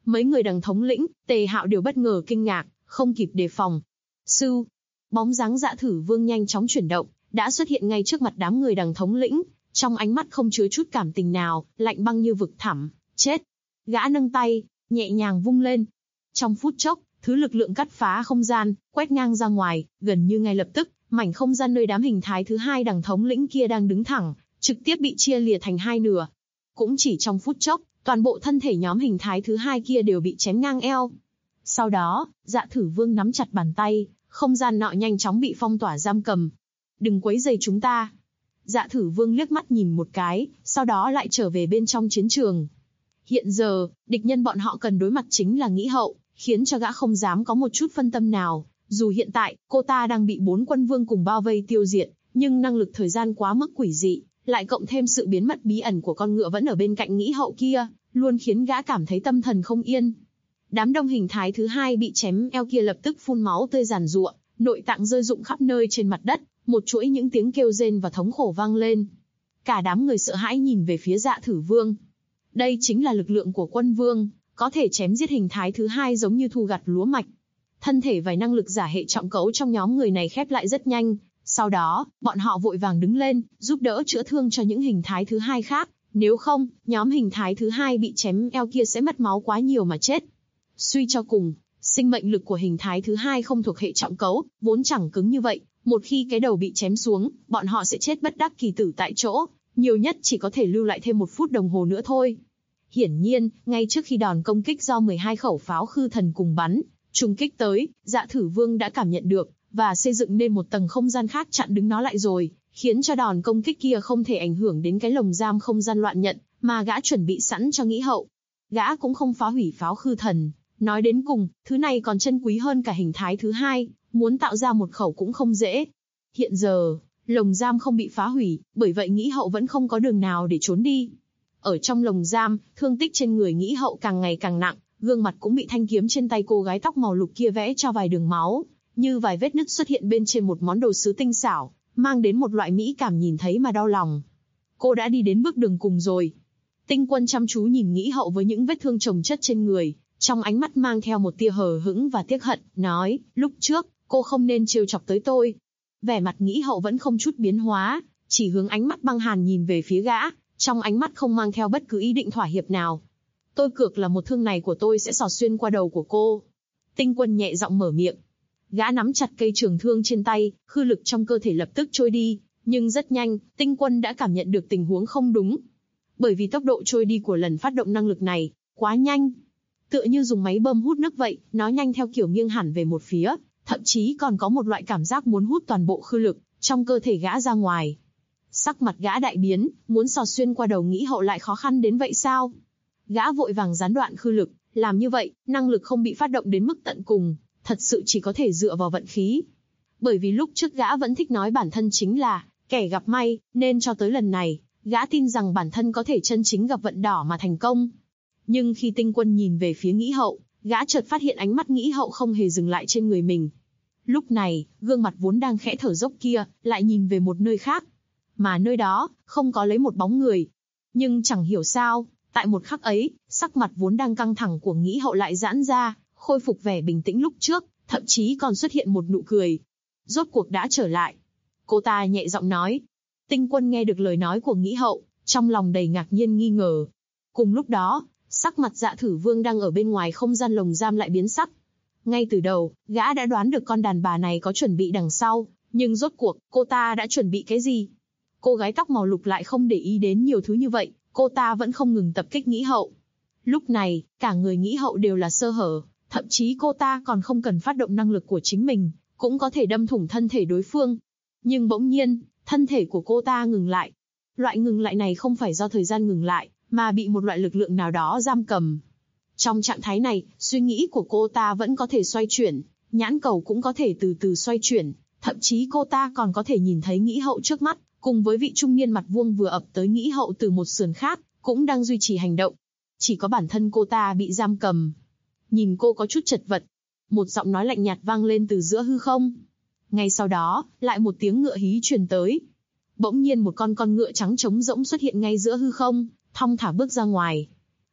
Mấy người đằng thống lĩnh, Tề Hạo đều bất ngờ kinh ngạc, không kịp đề phòng. Sư, bóng dáng Dạ Thử Vương nhanh chóng chuyển động, đã xuất hiện ngay trước mặt đám người đằng thống lĩnh, trong ánh mắt không chứa chút cảm tình nào, lạnh băng như vực thẳm. Chết! Gã nâng tay, nhẹ nhàng vung lên. Trong phút chốc, thứ lực lượng cắt phá không gian, quét ngang ra ngoài, gần như ngay lập tức, mảnh không gian nơi đám hình thái thứ hai đằng thống lĩnh kia đang đứng thẳng, trực tiếp bị chia lìa thành hai nửa. Cũng chỉ trong phút chốc, toàn bộ thân thể nhóm hình thái thứ hai kia đều bị chém ngang eo. Sau đó, Dạ Thử Vương nắm chặt bàn tay, không gian nọ nhanh chóng bị phong tỏa giam cầm. Đừng quấy rầy chúng ta. Dạ Thử Vương liếc mắt nhìn một cái, sau đó lại trở về bên trong chiến trường. Hiện giờ, địch nhân bọn họ cần đối mặt chính là Nghĩ Hậu, khiến cho gã không dám có một chút phân tâm nào. Dù hiện tại, cô ta đang bị 4 quân vương cùng bao vây tiêu diệt, nhưng năng lực thời gian quá mức quỷ dị, lại cộng thêm sự biến mất bí ẩn của con ngựa vẫn ở bên cạnh Nghĩ Hậu kia, luôn khiến gã cảm thấy tâm thần không yên. Đám đông hình thái thứ hai bị chém eo kia lập tức phun máu tươi giàn giụa, nội tạng rơi rụng khắp nơi trên mặt đất, một chuỗi những tiếng kêu rên và thống khổ vang lên. Cả đám người sợ hãi nhìn về phía Dạ Thử Vương. Đây chính là lực lượng của quân vương, có thể chém giết hình thái thứ hai giống như thu gặt lúa mạch. Thân thể và năng lực giả hệ trọng cấu trong nhóm người này khép lại rất nhanh, sau đó, bọn họ vội vàng đứng lên, giúp đỡ chữa thương cho những hình thái thứ hai khác, nếu không, nhóm hình thái thứ hai bị chém eo kia sẽ mất máu quá nhiều mà chết. Suy cho cùng, sinh mệnh lực của hình thái thứ hai không thuộc hệ trọng cấu, vốn chẳng cứng như vậy, một khi cái đầu bị chém xuống, bọn họ sẽ chết bất đắc kỳ tử tại chỗ, nhiều nhất chỉ có thể lưu lại thêm 1 phút đồng hồ nữa thôi. Hiển nhiên, ngay trước khi đòn công kích do 12 khẩu pháo khư thần cùng bắn, trùng kích tới, Dạ Thử Vương đã cảm nhận được, và xây dựng nên một tầng không gian khác chặn đứng nó lại rồi, khiến cho đòn công kích kia không thể ảnh hưởng đến cái lồng giam không gian loạn nhận, mà gã chuẩn bị sẵn cho Nghĩ Hậu. Gã cũng không phá hủy pháo khư thần, nói đến cùng, thứ này còn chân quý hơn cả hình thái thứ hai, muốn tạo ra một khẩu cũng không dễ. Hiện giờ, lồng giam không bị phá hủy, bởi vậy Nghĩ Hậu vẫn không có đường nào để trốn đi. Ở trong lồng giam, thương tích trên người Nghĩ Hậu càng ngày càng nặng, gương mặt cũng bị thanh kiếm trên tay cô gái tóc màu lục kia vẽ cho vài đường máu, như vài vết nứt xuất hiện bên trên một món đồ sứ tinh xảo, mang đến một loại mỹ cảm nhìn thấy mà đau lòng. Cô đã đi đến bước đường cùng rồi. Tinh Quân chăm chú nhìn Nghĩ Hậu với những vết thương chồng chất trên người, trong ánh mắt mang theo một tia hờ hững và tiếc hận, nói, lúc trước, cô không nên trêu chọc tới tôi. Vẻ mặt Nghĩ Hậu vẫn không chút biến hóa, chỉ hướng ánh mắt băng hàn nhìn về phía gã, trong ánh mắt không mang theo bất cứ ý định thỏa hiệp nào. Tôi cược là một thương này của tôi sẽ xỏ xuyên qua đầu của cô. Tinh Quân nhẹ giọng mở miệng. Gã nắm chặt cây trường thương trên tay, khư lực trong cơ thể lập tức trôi đi, nhưng rất nhanh, Tinh Quân đã cảm nhận được tình huống không đúng. Bởi vì tốc độ trôi đi của lần phát động năng lực này, quá nhanh. Tựa như dùng máy bơm hút nước vậy, nó nhanh theo kiểu nghiêng hẳn về một phía, thậm chí còn có một loại cảm giác muốn hút toàn bộ khư lực trong cơ thể gã ra ngoài. Sắc mặt gã đại biến, muốn xò xuyên qua đầu Nghĩ Hậu lại khó khăn đến vậy sao? Gã vội vàng gián đoạn khư lực, làm như vậy, năng lực không bị phát động đến mức tận cùng, thật sự chỉ có thể dựa vào vận khí. Bởi vì lúc trước gã vẫn thích nói bản thân chính là kẻ gặp may, nên cho tới lần này, gã tin rằng bản thân có thể chân chính gặp vận đỏ mà thành công. Nhưng khi Tinh Quân nhìn về phía Nghĩ Hậu, gã chợt phát hiện ánh mắt Nghĩ Hậu không hề dừng lại trên người mình. Lúc này, gương mặt vốn đang khẽ thở dốc kia, lại nhìn về một nơi khác. Mà nơi đó, không có lấy một bóng người. Nhưng chẳng hiểu sao, tại một khắc ấy, sắc mặt vốn đang căng thẳng của Nghĩ Hậu lại giãn ra, khôi phục vẻ bình tĩnh lúc trước, thậm chí còn xuất hiện một nụ cười. Rốt cuộc đã trở lại. Cô ta nhẹ giọng nói. Tinh Quân nghe được lời nói của Nghĩ Hậu, trong lòng đầy ngạc nhiên nghi ngờ. Cùng lúc đó, sắc mặt Dạ Thử Vương đang ở bên ngoài không gian lồng giam lại biến sắc. Ngay từ đầu, gã đã đoán được con đàn bà này có chuẩn bị đằng sau, nhưng rốt cuộc, cô ta đã chuẩn bị cái gì? Cô gái tóc màu lục lại không để ý đến nhiều thứ như vậy, cô ta vẫn không ngừng tập kích Nghĩ Hậu. Lúc này, cả người Nghĩ Hậu đều là sơ hở, thậm chí cô ta còn không cần phát động năng lực của chính mình, cũng có thể đâm thủng thân thể đối phương. Nhưng bỗng nhiên, thân thể của cô ta ngừng lại. Loại ngừng lại này không phải do thời gian ngừng lại, mà bị một loại lực lượng nào đó giam cầm. Trong trạng thái này, suy nghĩ của cô ta vẫn có thể xoay chuyển, nhãn cầu cũng có thể từ từ xoay chuyển, thậm chí cô ta còn có thể nhìn thấy Nghĩ Hậu trước mắt, cùng với vị trung niên mặt vuông vừa ập tới Nghĩ Hậu từ một sườn khác, cũng đang duy trì hành động. Chỉ có bản thân cô ta bị giam cầm. Nhìn cô có chút chật vật. Một giọng nói lạnh nhạt vang lên từ giữa hư không. Ngay sau đó, lại một tiếng ngựa hí truyền tới. Bỗng nhiên một con ngựa trắng trống rỗng xuất hiện ngay giữa hư không, thong thả bước ra ngoài.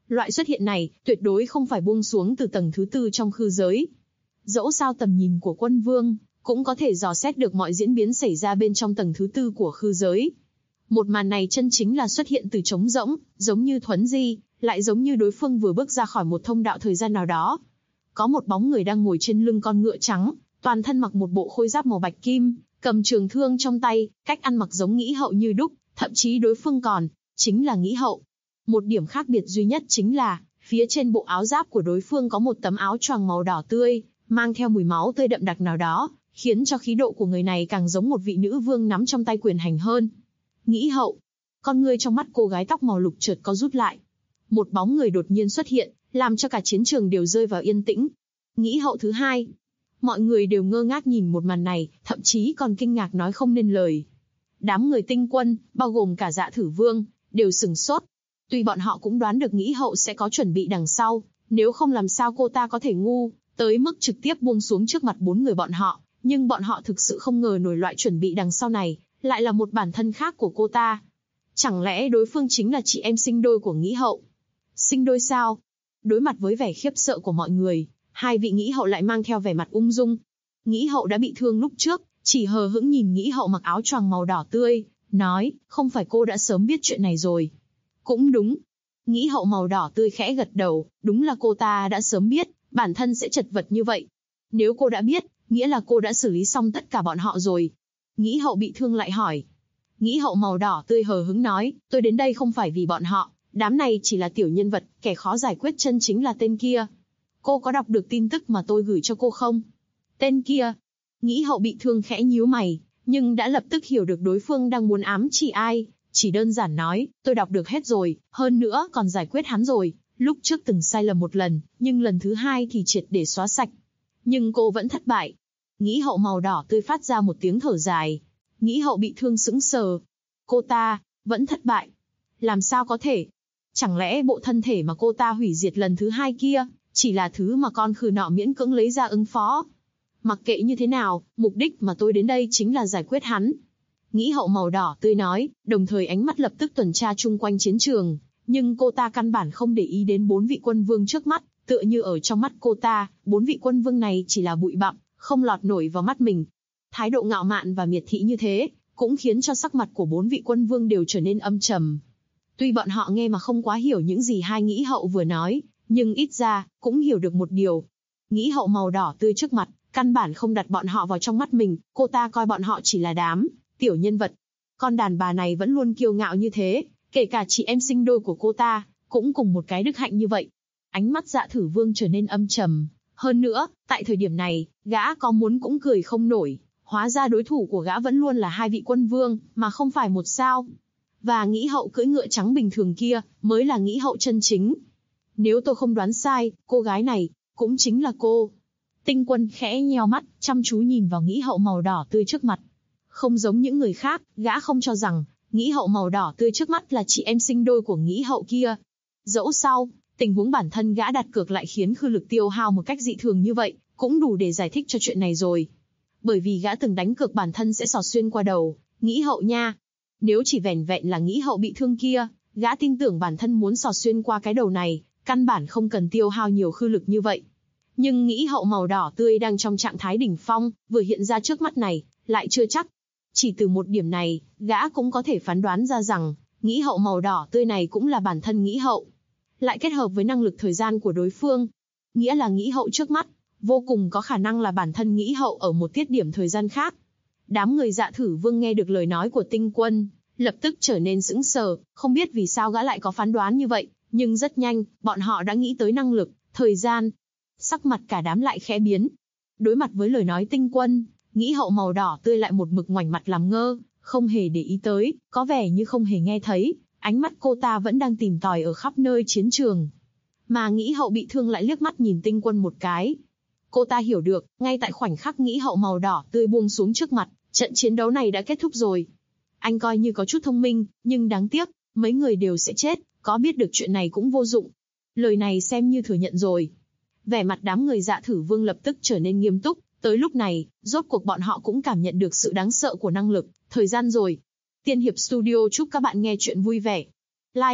Loại xuất hiện này, tuyệt đối không phải buông xuống từ tầng thứ 4 trong khư giới. Dẫu sao tầm nhìn của quân vương, cũng có thể dò xét được mọi diễn biến xảy ra bên trong tầng thứ 4 của khư giới. Một màn này chân chính là xuất hiện từ trống rỗng, giống như thuấn di, lại giống như đối phương vừa bước ra khỏi một thông đạo thời gian nào đó. Có một bóng người đang ngồi trên lưng con ngựa trắng, toàn thân mặc một bộ khôi giáp màu bạch kim, cầm trường thương trong tay, cách ăn mặc giống Nghĩ Hậu như đúc, thậm chí đối phương chính là Nghĩ Hậu. Một điểm khác biệt duy nhất chính là, phía trên bộ áo giáp của đối phương có một tấm áo choàng màu đỏ tươi, mang theo mùi máu tươi đậm đặc nào đó, khiến cho khí độ của người này càng giống một vị nữ vương nắm trong tay quyền hành hơn. Nghĩ Hậu. Con ngươi trong mắt cô gái tóc màu lục chợt có rút lại. Một bóng người đột nhiên xuất hiện, làm cho cả chiến trường đều rơi vào yên tĩnh. Nghĩ Hậu thứ hai. Mọi người đều ngơ ngác nhìn một màn này, thậm chí còn kinh ngạc nói không nên lời. Đám người Tinh Quân, bao gồm cả Dạ Thử Vương, đều sửng sốt. Tuy bọn họ cũng đoán được Nghĩ Hậu sẽ có chuẩn bị đằng sau, nếu không làm sao cô ta có thể ngu tới mức trực tiếp buông xuống trước mặt 4 người bọn họ, nhưng bọn họ thực sự không ngờ nổi loại chuẩn bị đằng sau này, lại là một bản thân khác của cô ta. Chẳng lẽ đối phương chính là chị em sinh đôi của Nghĩ Hậu? Sinh đôi sao? Đối mặt với vẻ khiếp sợ của mọi người, hai vị Nghĩ Hậu lại mang theo vẻ mặt ung dung. Nghĩ Hậu đã bị thương lúc trước, chỉ hờ hững nhìn Nghĩ Hậu mặc áo choàng màu đỏ tươi, nói, không phải cô đã sớm biết chuyện này rồi. Cũng đúng. Nghĩ Hậu màu đỏ tươi khẽ gật đầu, đúng là cô ta đã sớm biết, bản thân sẽ chật vật như vậy. Nếu cô đã biết, nghĩa là cô đã xử lý xong tất cả bọn họ rồi. Nghĩ Hậu bị thương lại hỏi. Nghĩ Hậu màu đỏ tươi hờ hững nói, tôi đến đây không phải vì bọn họ, đám này chỉ là tiểu nhân vật, kẻ khó giải quyết chân chính là tên kia. Cô có đọc được tin tức mà tôi gửi cho cô không? Tên kia. Nghĩ Hậu bị thương khẽ nhíu mày, nhưng đã lập tức hiểu được đối phương đang muốn ám chỉ ai, chỉ đơn giản nói, tôi đọc được hết rồi, hơn nữa còn giải quyết hắn rồi, lúc trước từng sai lầm một lần, nhưng lần thứ hai thì triệt để xóa sạch. Nhưng cô vẫn thất bại. Nghĩ Hậu màu đỏ tươi phát ra một tiếng thở dài. Nghĩ Hậu bị thương sững sờ. Cô ta, vẫn thất bại. Làm sao có thể? Chẳng lẽ bộ thân thể mà cô ta hủy diệt lần thứ hai kia, chỉ là thứ mà con khừ nọ miễn cưỡng lấy ra ứng phó? Mặc kệ như thế nào, mục đích mà tôi đến đây chính là giải quyết hắn. Nghĩ Hậu màu đỏ tươi nói, đồng thời ánh mắt lập tức tuần tra chung quanh chiến trường, nhưng cô ta căn bản không để ý đến 4 vị quân vương trước mắt, tựa như ở trong mắt cô ta, 4 vị quân vương này chỉ là bụi bặm, không lọt nổi vào mắt mình. Thái độ ngạo mạn và miệt thị như thế, cũng khiến cho sắc mặt của 4 vị quân vương đều trở nên âm trầm. Tuy bọn họ nghe mà không quá hiểu những gì hai Nghĩ Hậu vừa nói, nhưng ít ra, cũng hiểu được một điều. Nghĩ Hậu màu đỏ tươi trước mặt, căn bản không đặt bọn họ vào trong mắt mình, cô ta coi bọn họ chỉ là đám tiểu nhân vật. Con đàn bà này vẫn luôn kiêu ngạo như thế, kể cả chị em sinh đôi của cô ta, cũng cùng một cái đức hạnh như vậy. Ánh mắt Dạ Thử Vương trở nên âm trầm. Hơn nữa, tại thời điểm này, gã có muốn cũng cười không nổi. Hóa ra đối thủ của gã vẫn luôn là hai vị quân vương, mà không phải một sao. Và Nghĩ Hậu cưỡi ngựa trắng bình thường kia, mới là Nghĩ Hậu chân chính. Nếu tôi không đoán sai, cô gái này, cũng chính là cô. Tinh Quân khẽ nheo mắt, chăm chú nhìn vào Nghĩ Hậu màu đỏ tươi trước mặt. Không giống những người khác, gã không cho rằng, Nghĩ Hậu màu đỏ tươi trước mắt là chị em sinh đôi của Nghĩ Hậu kia. Dẫu sao, tình huống bản thân gã đặt cược lại khiến khư lực tiêu hao một cách dị thường như vậy, cũng đủ để giải thích cho chuyện này rồi. Bởi vì gã từng đánh cược bản thân sẽ xỏ xuyên qua đầu Nghĩ Hậu nha. Nếu chỉ vẻn vẹn là Nghĩ Hậu bị thương kia, gã tin tưởng bản thân muốn xỏ xuyên qua cái đầu này, căn bản không cần tiêu hao nhiều khư lực như vậy. Nhưng Nghĩ Hậu màu đỏ tươi đang trong trạng thái đỉnh phong, vừa hiện ra trước mắt này, lại chưa chắc. Chỉ từ một điểm này, gã cũng có thể phán đoán ra rằng, Nghĩ Hậu màu đỏ tươi này cũng là bản thân Nghĩ Hậu. Lại kết hợp với năng lực thời gian của đối phương. Nghĩa là Nghĩ Hậu trước mắt, vô cùng có khả năng là bản thân Nghĩ Hậu ở một tiết điểm thời gian khác. Đám người Dạ Thử Vương nghe được lời nói của Tinh Quân, lập tức trở nên sững sờ, không biết vì sao gã lại có phán đoán như vậy, nhưng rất nhanh, bọn họ đã nghĩ tới năng lực, thời gian. Sắc mặt cả đám lại khẽ biến. Đối mặt với lời nói Tinh Quân, Nghĩ Hậu màu đỏ tươi lại một mực ngoảnh mặt làm ngơ, không hề để ý tới, có vẻ như không hề nghe thấy, ánh mắt cô ta vẫn đang tìm tòi ở khắp nơi chiến trường. Mà Nghĩ Hậu bị thương lại liếc mắt nhìn Tinh Quân một cái. Cô ta hiểu được, ngay tại khoảnh khắc Nghĩ Hậu màu đỏ tươi buông xuống trước mặt, trận chiến đấu này đã kết thúc rồi. Anh coi như có chút thông minh, nhưng đáng tiếc, mấy người đều sẽ chết, có biết được chuyện này cũng vô dụng. Lời này xem như thừa nhận rồi. Vẻ mặt đám người Dạ Thử Vương lập tức trở nên nghiêm túc, tới lúc này, rốt cuộc bọn họ cũng cảm nhận được sự đáng sợ của năng lực, thời gian rồi. Tiên Hiệp Studio chúc các bạn nghe chuyện vui vẻ. Like,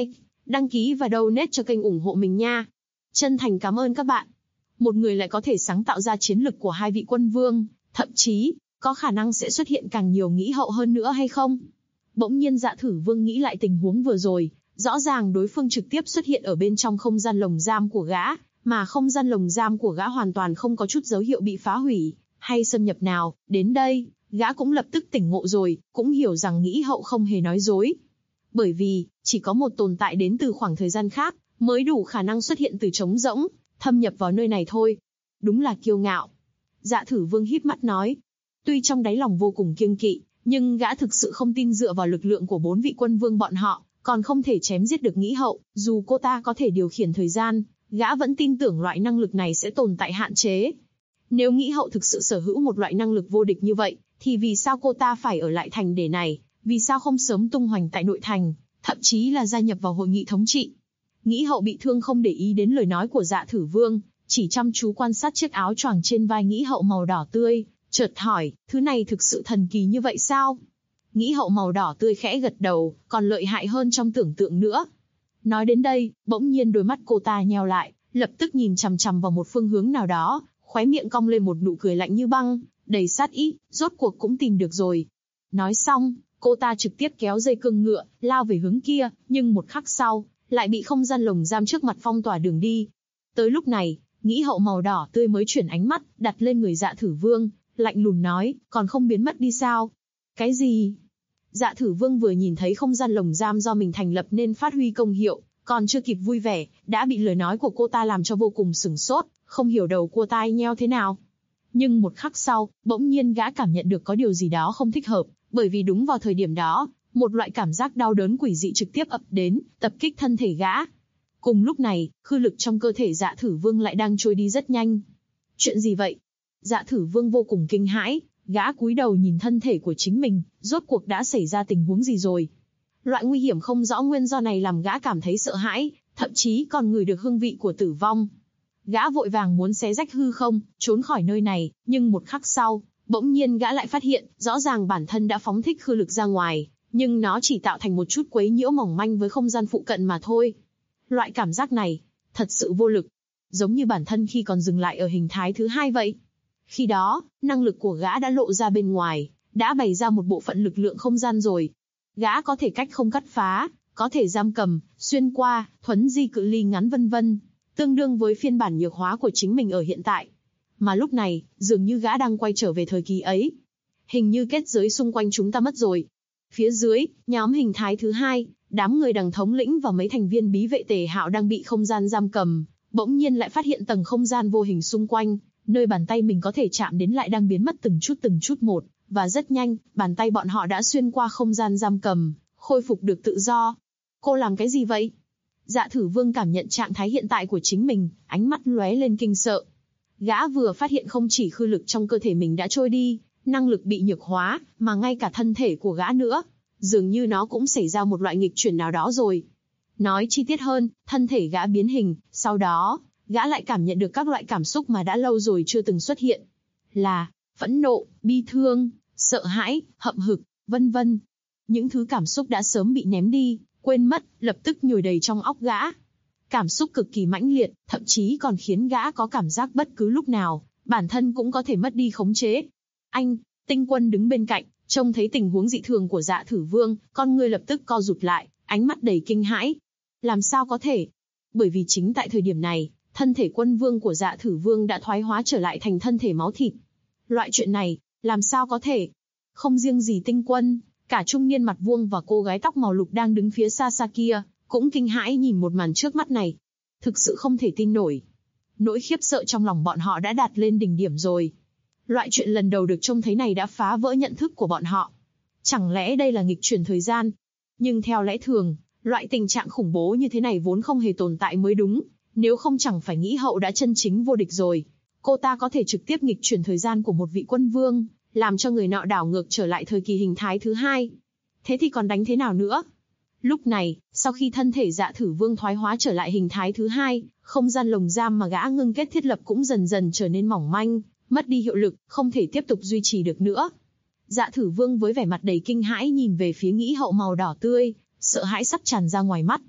đăng ký và donate cho kênh ủng hộ mình nha. Chân thành cảm ơn các bạn. Một người lại có thể sáng tạo ra chiến lực của hai vị quân vương, thậm chí, có khả năng sẽ xuất hiện càng nhiều nghĩ hậu hơn nữa hay không? Bỗng nhiên Dạ Thử Vương nghĩ lại tình huống vừa rồi, rõ ràng đối phương trực tiếp xuất hiện ở bên trong không gian lồng giam của gã, mà không gian lồng giam của gã hoàn toàn không có chút dấu hiệu bị phá hủy, hay xâm nhập nào. Đến đây, gã cũng lập tức tỉnh ngộ rồi, cũng hiểu rằng nghĩ hậu không hề nói dối. Bởi vì, chỉ có một tồn tại đến từ khoảng thời gian khác, mới đủ khả năng xuất hiện từ trống rỗng, thâm nhập vào nơi này thôi. Đúng là kiêu ngạo. Dạ Thử Vương híp mắt nói. Tuy trong đáy lòng vô cùng kiêng kỵ, nhưng gã thực sự không tin dựa vào lực lượng của 4 vị quân vương bọn họ, còn không thể chém giết được nghĩ hậu. Dù cô ta có thể điều khiển thời gian, gã vẫn tin tưởng loại năng lực này sẽ tồn tại hạn chế. Nếu nghĩ hậu thực sự sở hữu một loại năng lực vô địch như vậy, thì vì sao cô ta phải ở lại thành để này? Vì sao không sớm tung hoành tại nội thành, thậm chí là gia nhập vào hội nghị thống trị? Nghĩ hậu bị thương không để ý đến lời nói của Dạ Thử Vương, chỉ chăm chú quan sát chiếc áo choàng trên vai nghĩ hậu màu đỏ tươi, chợt hỏi, thứ này thực sự thần kỳ như vậy sao? Nghĩ hậu màu đỏ tươi khẽ gật đầu, còn lợi hại hơn trong tưởng tượng nữa. Nói đến đây, bỗng nhiên đôi mắt cô ta nheo lại, lập tức nhìn chằm chằm vào một phương hướng nào đó, khóe miệng cong lên một nụ cười lạnh như băng, đầy sát ý, rốt cuộc cũng tìm được rồi. Nói xong, cô ta trực tiếp kéo dây cương ngựa, lao về hướng kia, nhưng một khắc sau, lại bị không gian lồng giam trước mặt phong tỏa đường đi. Tới lúc này, nghĩ hậu màu đỏ tươi mới chuyển ánh mắt, đặt lên người Dạ Thử Vương, lạnh lùng nói, còn không biến mất đi sao? Cái gì? Dạ Thử Vương vừa nhìn thấy không gian lồng giam do mình thành lập nên phát huy công hiệu, còn chưa kịp vui vẻ, đã bị lời nói của cô ta làm cho vô cùng sửng sốt, không hiểu đầu cô ta nheo thế nào. Nhưng một khắc sau, bỗng nhiên gã cảm nhận được có điều gì đó không thích hợp, bởi vì đúng vào thời điểm đó, một loại cảm giác đau đớn quỷ dị trực tiếp ập đến, tập kích thân thể gã. Cùng lúc này, khư lực trong cơ thể Dạ Thử Vương lại đang trôi đi rất nhanh. Chuyện gì vậy? Dạ Thử Vương vô cùng kinh hãi, gã cúi đầu nhìn thân thể của chính mình, rốt cuộc đã xảy ra tình huống gì rồi? Loại nguy hiểm không rõ nguyên do này làm gã cảm thấy sợ hãi, thậm chí còn ngửi được hương vị của tử vong. Gã vội vàng muốn xé rách hư không, trốn khỏi nơi này, nhưng một khắc sau, bỗng nhiên gã lại phát hiện, rõ ràng bản thân đã phóng thích khư lực ra ngoài, nhưng nó chỉ tạo thành một chút quấy nhiễu mỏng manh với không gian phụ cận mà thôi. Loại cảm giác này, thật sự vô lực, giống như bản thân khi còn dừng lại ở hình thái thứ 2 vậy. Khi đó, năng lực của gã đã lộ ra bên ngoài, đã bày ra một bộ phận lực lượng không gian rồi. Gã có thể cách không cắt phá, có thể giam cầm, xuyên qua, thuấn di cự ly ngắn vân vân, tương đương với phiên bản nhược hóa của chính mình ở hiện tại. Mà lúc này, dường như gã đang quay trở về thời kỳ ấy. Hình như kết giới xung quanh chúng ta mất rồi. Phía dưới, nhóm hình thái thứ 2, đám người đằng thống lĩnh và mấy thành viên bí vệ Tề Hạo đang bị không gian giam cầm, bỗng nhiên lại phát hiện tầng không gian vô hình xung quanh, nơi bàn tay mình có thể chạm đến lại đang biến mất từng chút một, và rất nhanh, bàn tay bọn họ đã xuyên qua không gian giam cầm, khôi phục được tự do. Cô làm cái gì vậy? Dạ Thử Vương cảm nhận trạng thái hiện tại của chính mình, ánh mắt lóe lên kinh sợ. Gã vừa phát hiện không chỉ khư lực trong cơ thể mình đã trôi đi, năng lực bị nhược hóa, mà ngay cả thân thể của gã nữa. Dường như nó cũng xảy ra một loại nghịch chuyển nào đó rồi. Nói chi tiết hơn, thân thể gã biến hình, sau đó, gã lại cảm nhận được các loại cảm xúc mà đã lâu rồi chưa từng xuất hiện. Là, phẫn nộ, bi thương, sợ hãi, hậm hực, vân vân. Những thứ cảm xúc đã sớm bị ném đi, quên mất, lập tức nhồi đầy trong óc gã. Cảm xúc cực kỳ mãnh liệt, thậm chí còn khiến gã có cảm giác bất cứ lúc nào, bản thân cũng có thể mất đi khống chế. Anh, Tinh Quân đứng bên cạnh, trông thấy tình huống dị thường của Dạ Thử Vương, con người lập tức co rụt lại, ánh mắt đầy kinh hãi. Làm sao có thể? Bởi vì chính tại thời điểm này, thân thể quân vương của Dạ Thử Vương đã thoái hóa trở lại thành thân thể máu thịt. Loại chuyện này, làm sao có thể? Không riêng gì Tinh Quân, cả trung niên mặt vuông và cô gái tóc màu lục đang đứng phía xa xa kia, cũng kinh hãi nhìn một màn trước mắt này. Thực sự không thể tin nổi. Nỗi khiếp sợ trong lòng bọn họ đã đạt lên đỉnh điểm rồi. Loại chuyện lần đầu được trông thấy này đã phá vỡ nhận thức của bọn họ. Chẳng lẽ đây là nghịch chuyển thời gian? Nhưng theo lẽ thường, loại tình trạng khủng bố như thế này vốn không hề tồn tại mới đúng, nếu không chẳng phải nghĩ hậu đã chân chính vô địch rồi. Cô ta có thể trực tiếp nghịch chuyển thời gian của một vị quân vương, làm cho người nọ đảo ngược trở lại thời kỳ hình thái thứ 2. Thế thì còn đánh thế nào nữa? Lúc này, sau khi thân thể Dạ Thử Vương thoái hóa trở lại hình thái thứ 2, không gian lồng giam mà gã ngưng kết thiết lập cũng dần dần trở nên mỏng manh, mất đi hiệu lực, không thể tiếp tục duy trì được nữa. Dạ Thử Vương với vẻ mặt đầy kinh hãi nhìn về phía nghĩ hậu màu đỏ tươi, sợ hãi sắp tràn ra ngoài mắt.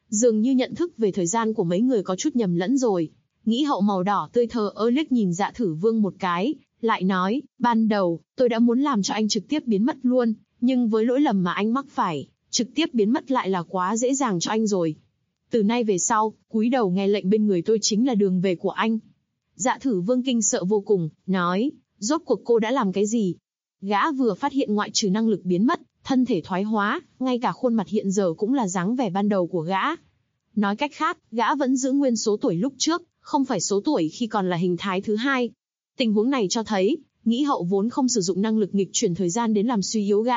Dường như nhận thức về thời gian của mấy người có chút nhầm lẫn rồi. Nghĩ hậu màu đỏ tươi thờ ơ liếc nhìn Dạ Thử Vương một cái, lại nói, ban đầu, tôi đã muốn làm cho anh trực tiếp biến mất luôn, nhưng với lỗi lầm mà anh mắc phải, trực tiếp biến mất lại là quá dễ dàng cho anh rồi. Từ nay về sau, cúi đầu nghe lệnh bên người tôi chính là đường về của anh. Dạ Thử Vương kinh sợ vô cùng, nói, rốt cuộc cô đã làm cái gì? Gã vừa phát hiện ngoại trừ năng lực biến mất, thân thể thoái hóa, ngay cả khuôn mặt hiện giờ cũng là dáng vẻ ban đầu của gã. Nói cách khác, gã vẫn giữ nguyên số tuổi lúc trước, không phải số tuổi khi còn là hình thái thứ hai. Tình huống này cho thấy, Nghĩ Hậu vốn không sử dụng năng lực nghịch chuyển thời gian đến làm suy yếu gã,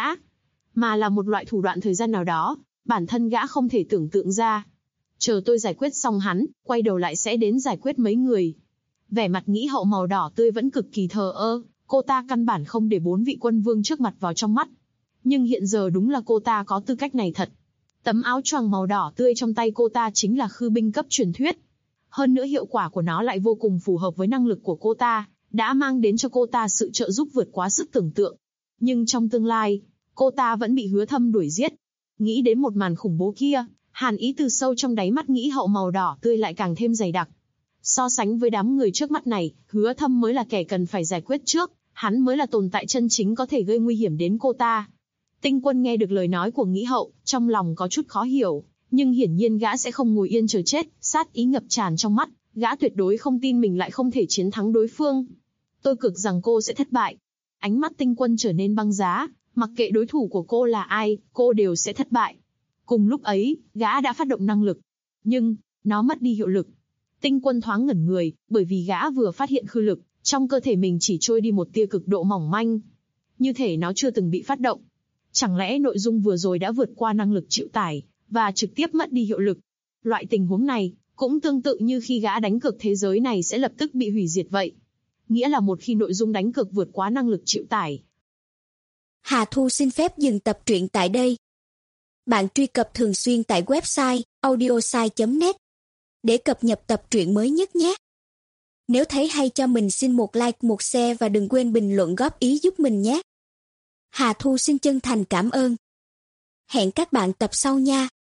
mà là một loại thủ đoạn thời gian nào đó, bản thân gã không thể tưởng tượng ra. Chờ tôi giải quyết xong hắn, quay đầu lại sẽ đến giải quyết mấy người. Vẻ mặt Nghĩ Hậu màu đỏ tươi vẫn cực kỳ thờ ơ, cô ta căn bản không để 4 vị quân vương trước mặt vào trong mắt. Nhưng hiện giờ đúng là cô ta có tư cách này thật. Tấm áo choàng màu đỏ tươi trong tay cô ta chính là khư binh cấp truyền thuyết. Hơn nữa hiệu quả của nó lại vô cùng phù hợp với năng lực của cô ta, đã mang đến cho cô ta sự trợ giúp vượt quá sức tưởng tượng. Nhưng trong tương lai, cô ta vẫn bị Hứa Thâm đuổi giết. Nghĩ đến một màn khủng bố kia, hàn ý từ sâu trong đáy mắt Nghĩ Hậu màu đỏ tươi lại càng thêm dày đặc. So sánh với đám người trước mắt này, Hứa Thâm mới là kẻ cần phải giải quyết trước, hắn mới là tồn tại chân chính có thể gây nguy hiểm đến cô ta. Tinh Quân nghe được lời nói của Nghĩ Hậu, trong lòng có chút khó hiểu, nhưng hiển nhiên gã sẽ không ngồi yên chờ chết, sát ý ngập tràn trong mắt, gã tuyệt đối không tin mình lại không thể chiến thắng đối phương. Tôi cực rằng cô sẽ thất bại. Ánh mắt Tinh Quân trở nên băng giá, mặc kệ đối thủ của cô là ai, cô đều sẽ thất bại. Cùng lúc ấy, gã đã phát động năng lực, nhưng nó mất đi hiệu lực. Tinh Quân thoáng ngẩn người, bởi vì gã vừa phát hiện khư lực, trong cơ thể mình chỉ trôi đi một tia cực độ mỏng manh. Như thể nó chưa từng bị phát động. Chẳng lẽ nội dung vừa rồi đã vượt qua năng lực chịu tải, và trực tiếp mất đi hiệu lực? Loại tình huống này, cũng tương tự như khi gã đánh cược thế giới này sẽ lập tức bị hủy diệt vậy. Nghĩa là một khi nội dung đánh cược vượt quá năng lực chịu tải. Hà Thu xin phép dừng tập truyện tại đây. Bạn truy cập thường xuyên tại website audiosai.net để cập nhật tập truyện mới nhất nhé. Nếu thấy hay cho mình xin một like, một share và đừng quên bình luận góp ý giúp mình nhé. Hà Thu xin chân thành cảm ơn. Hẹn các bạn tập sau nha.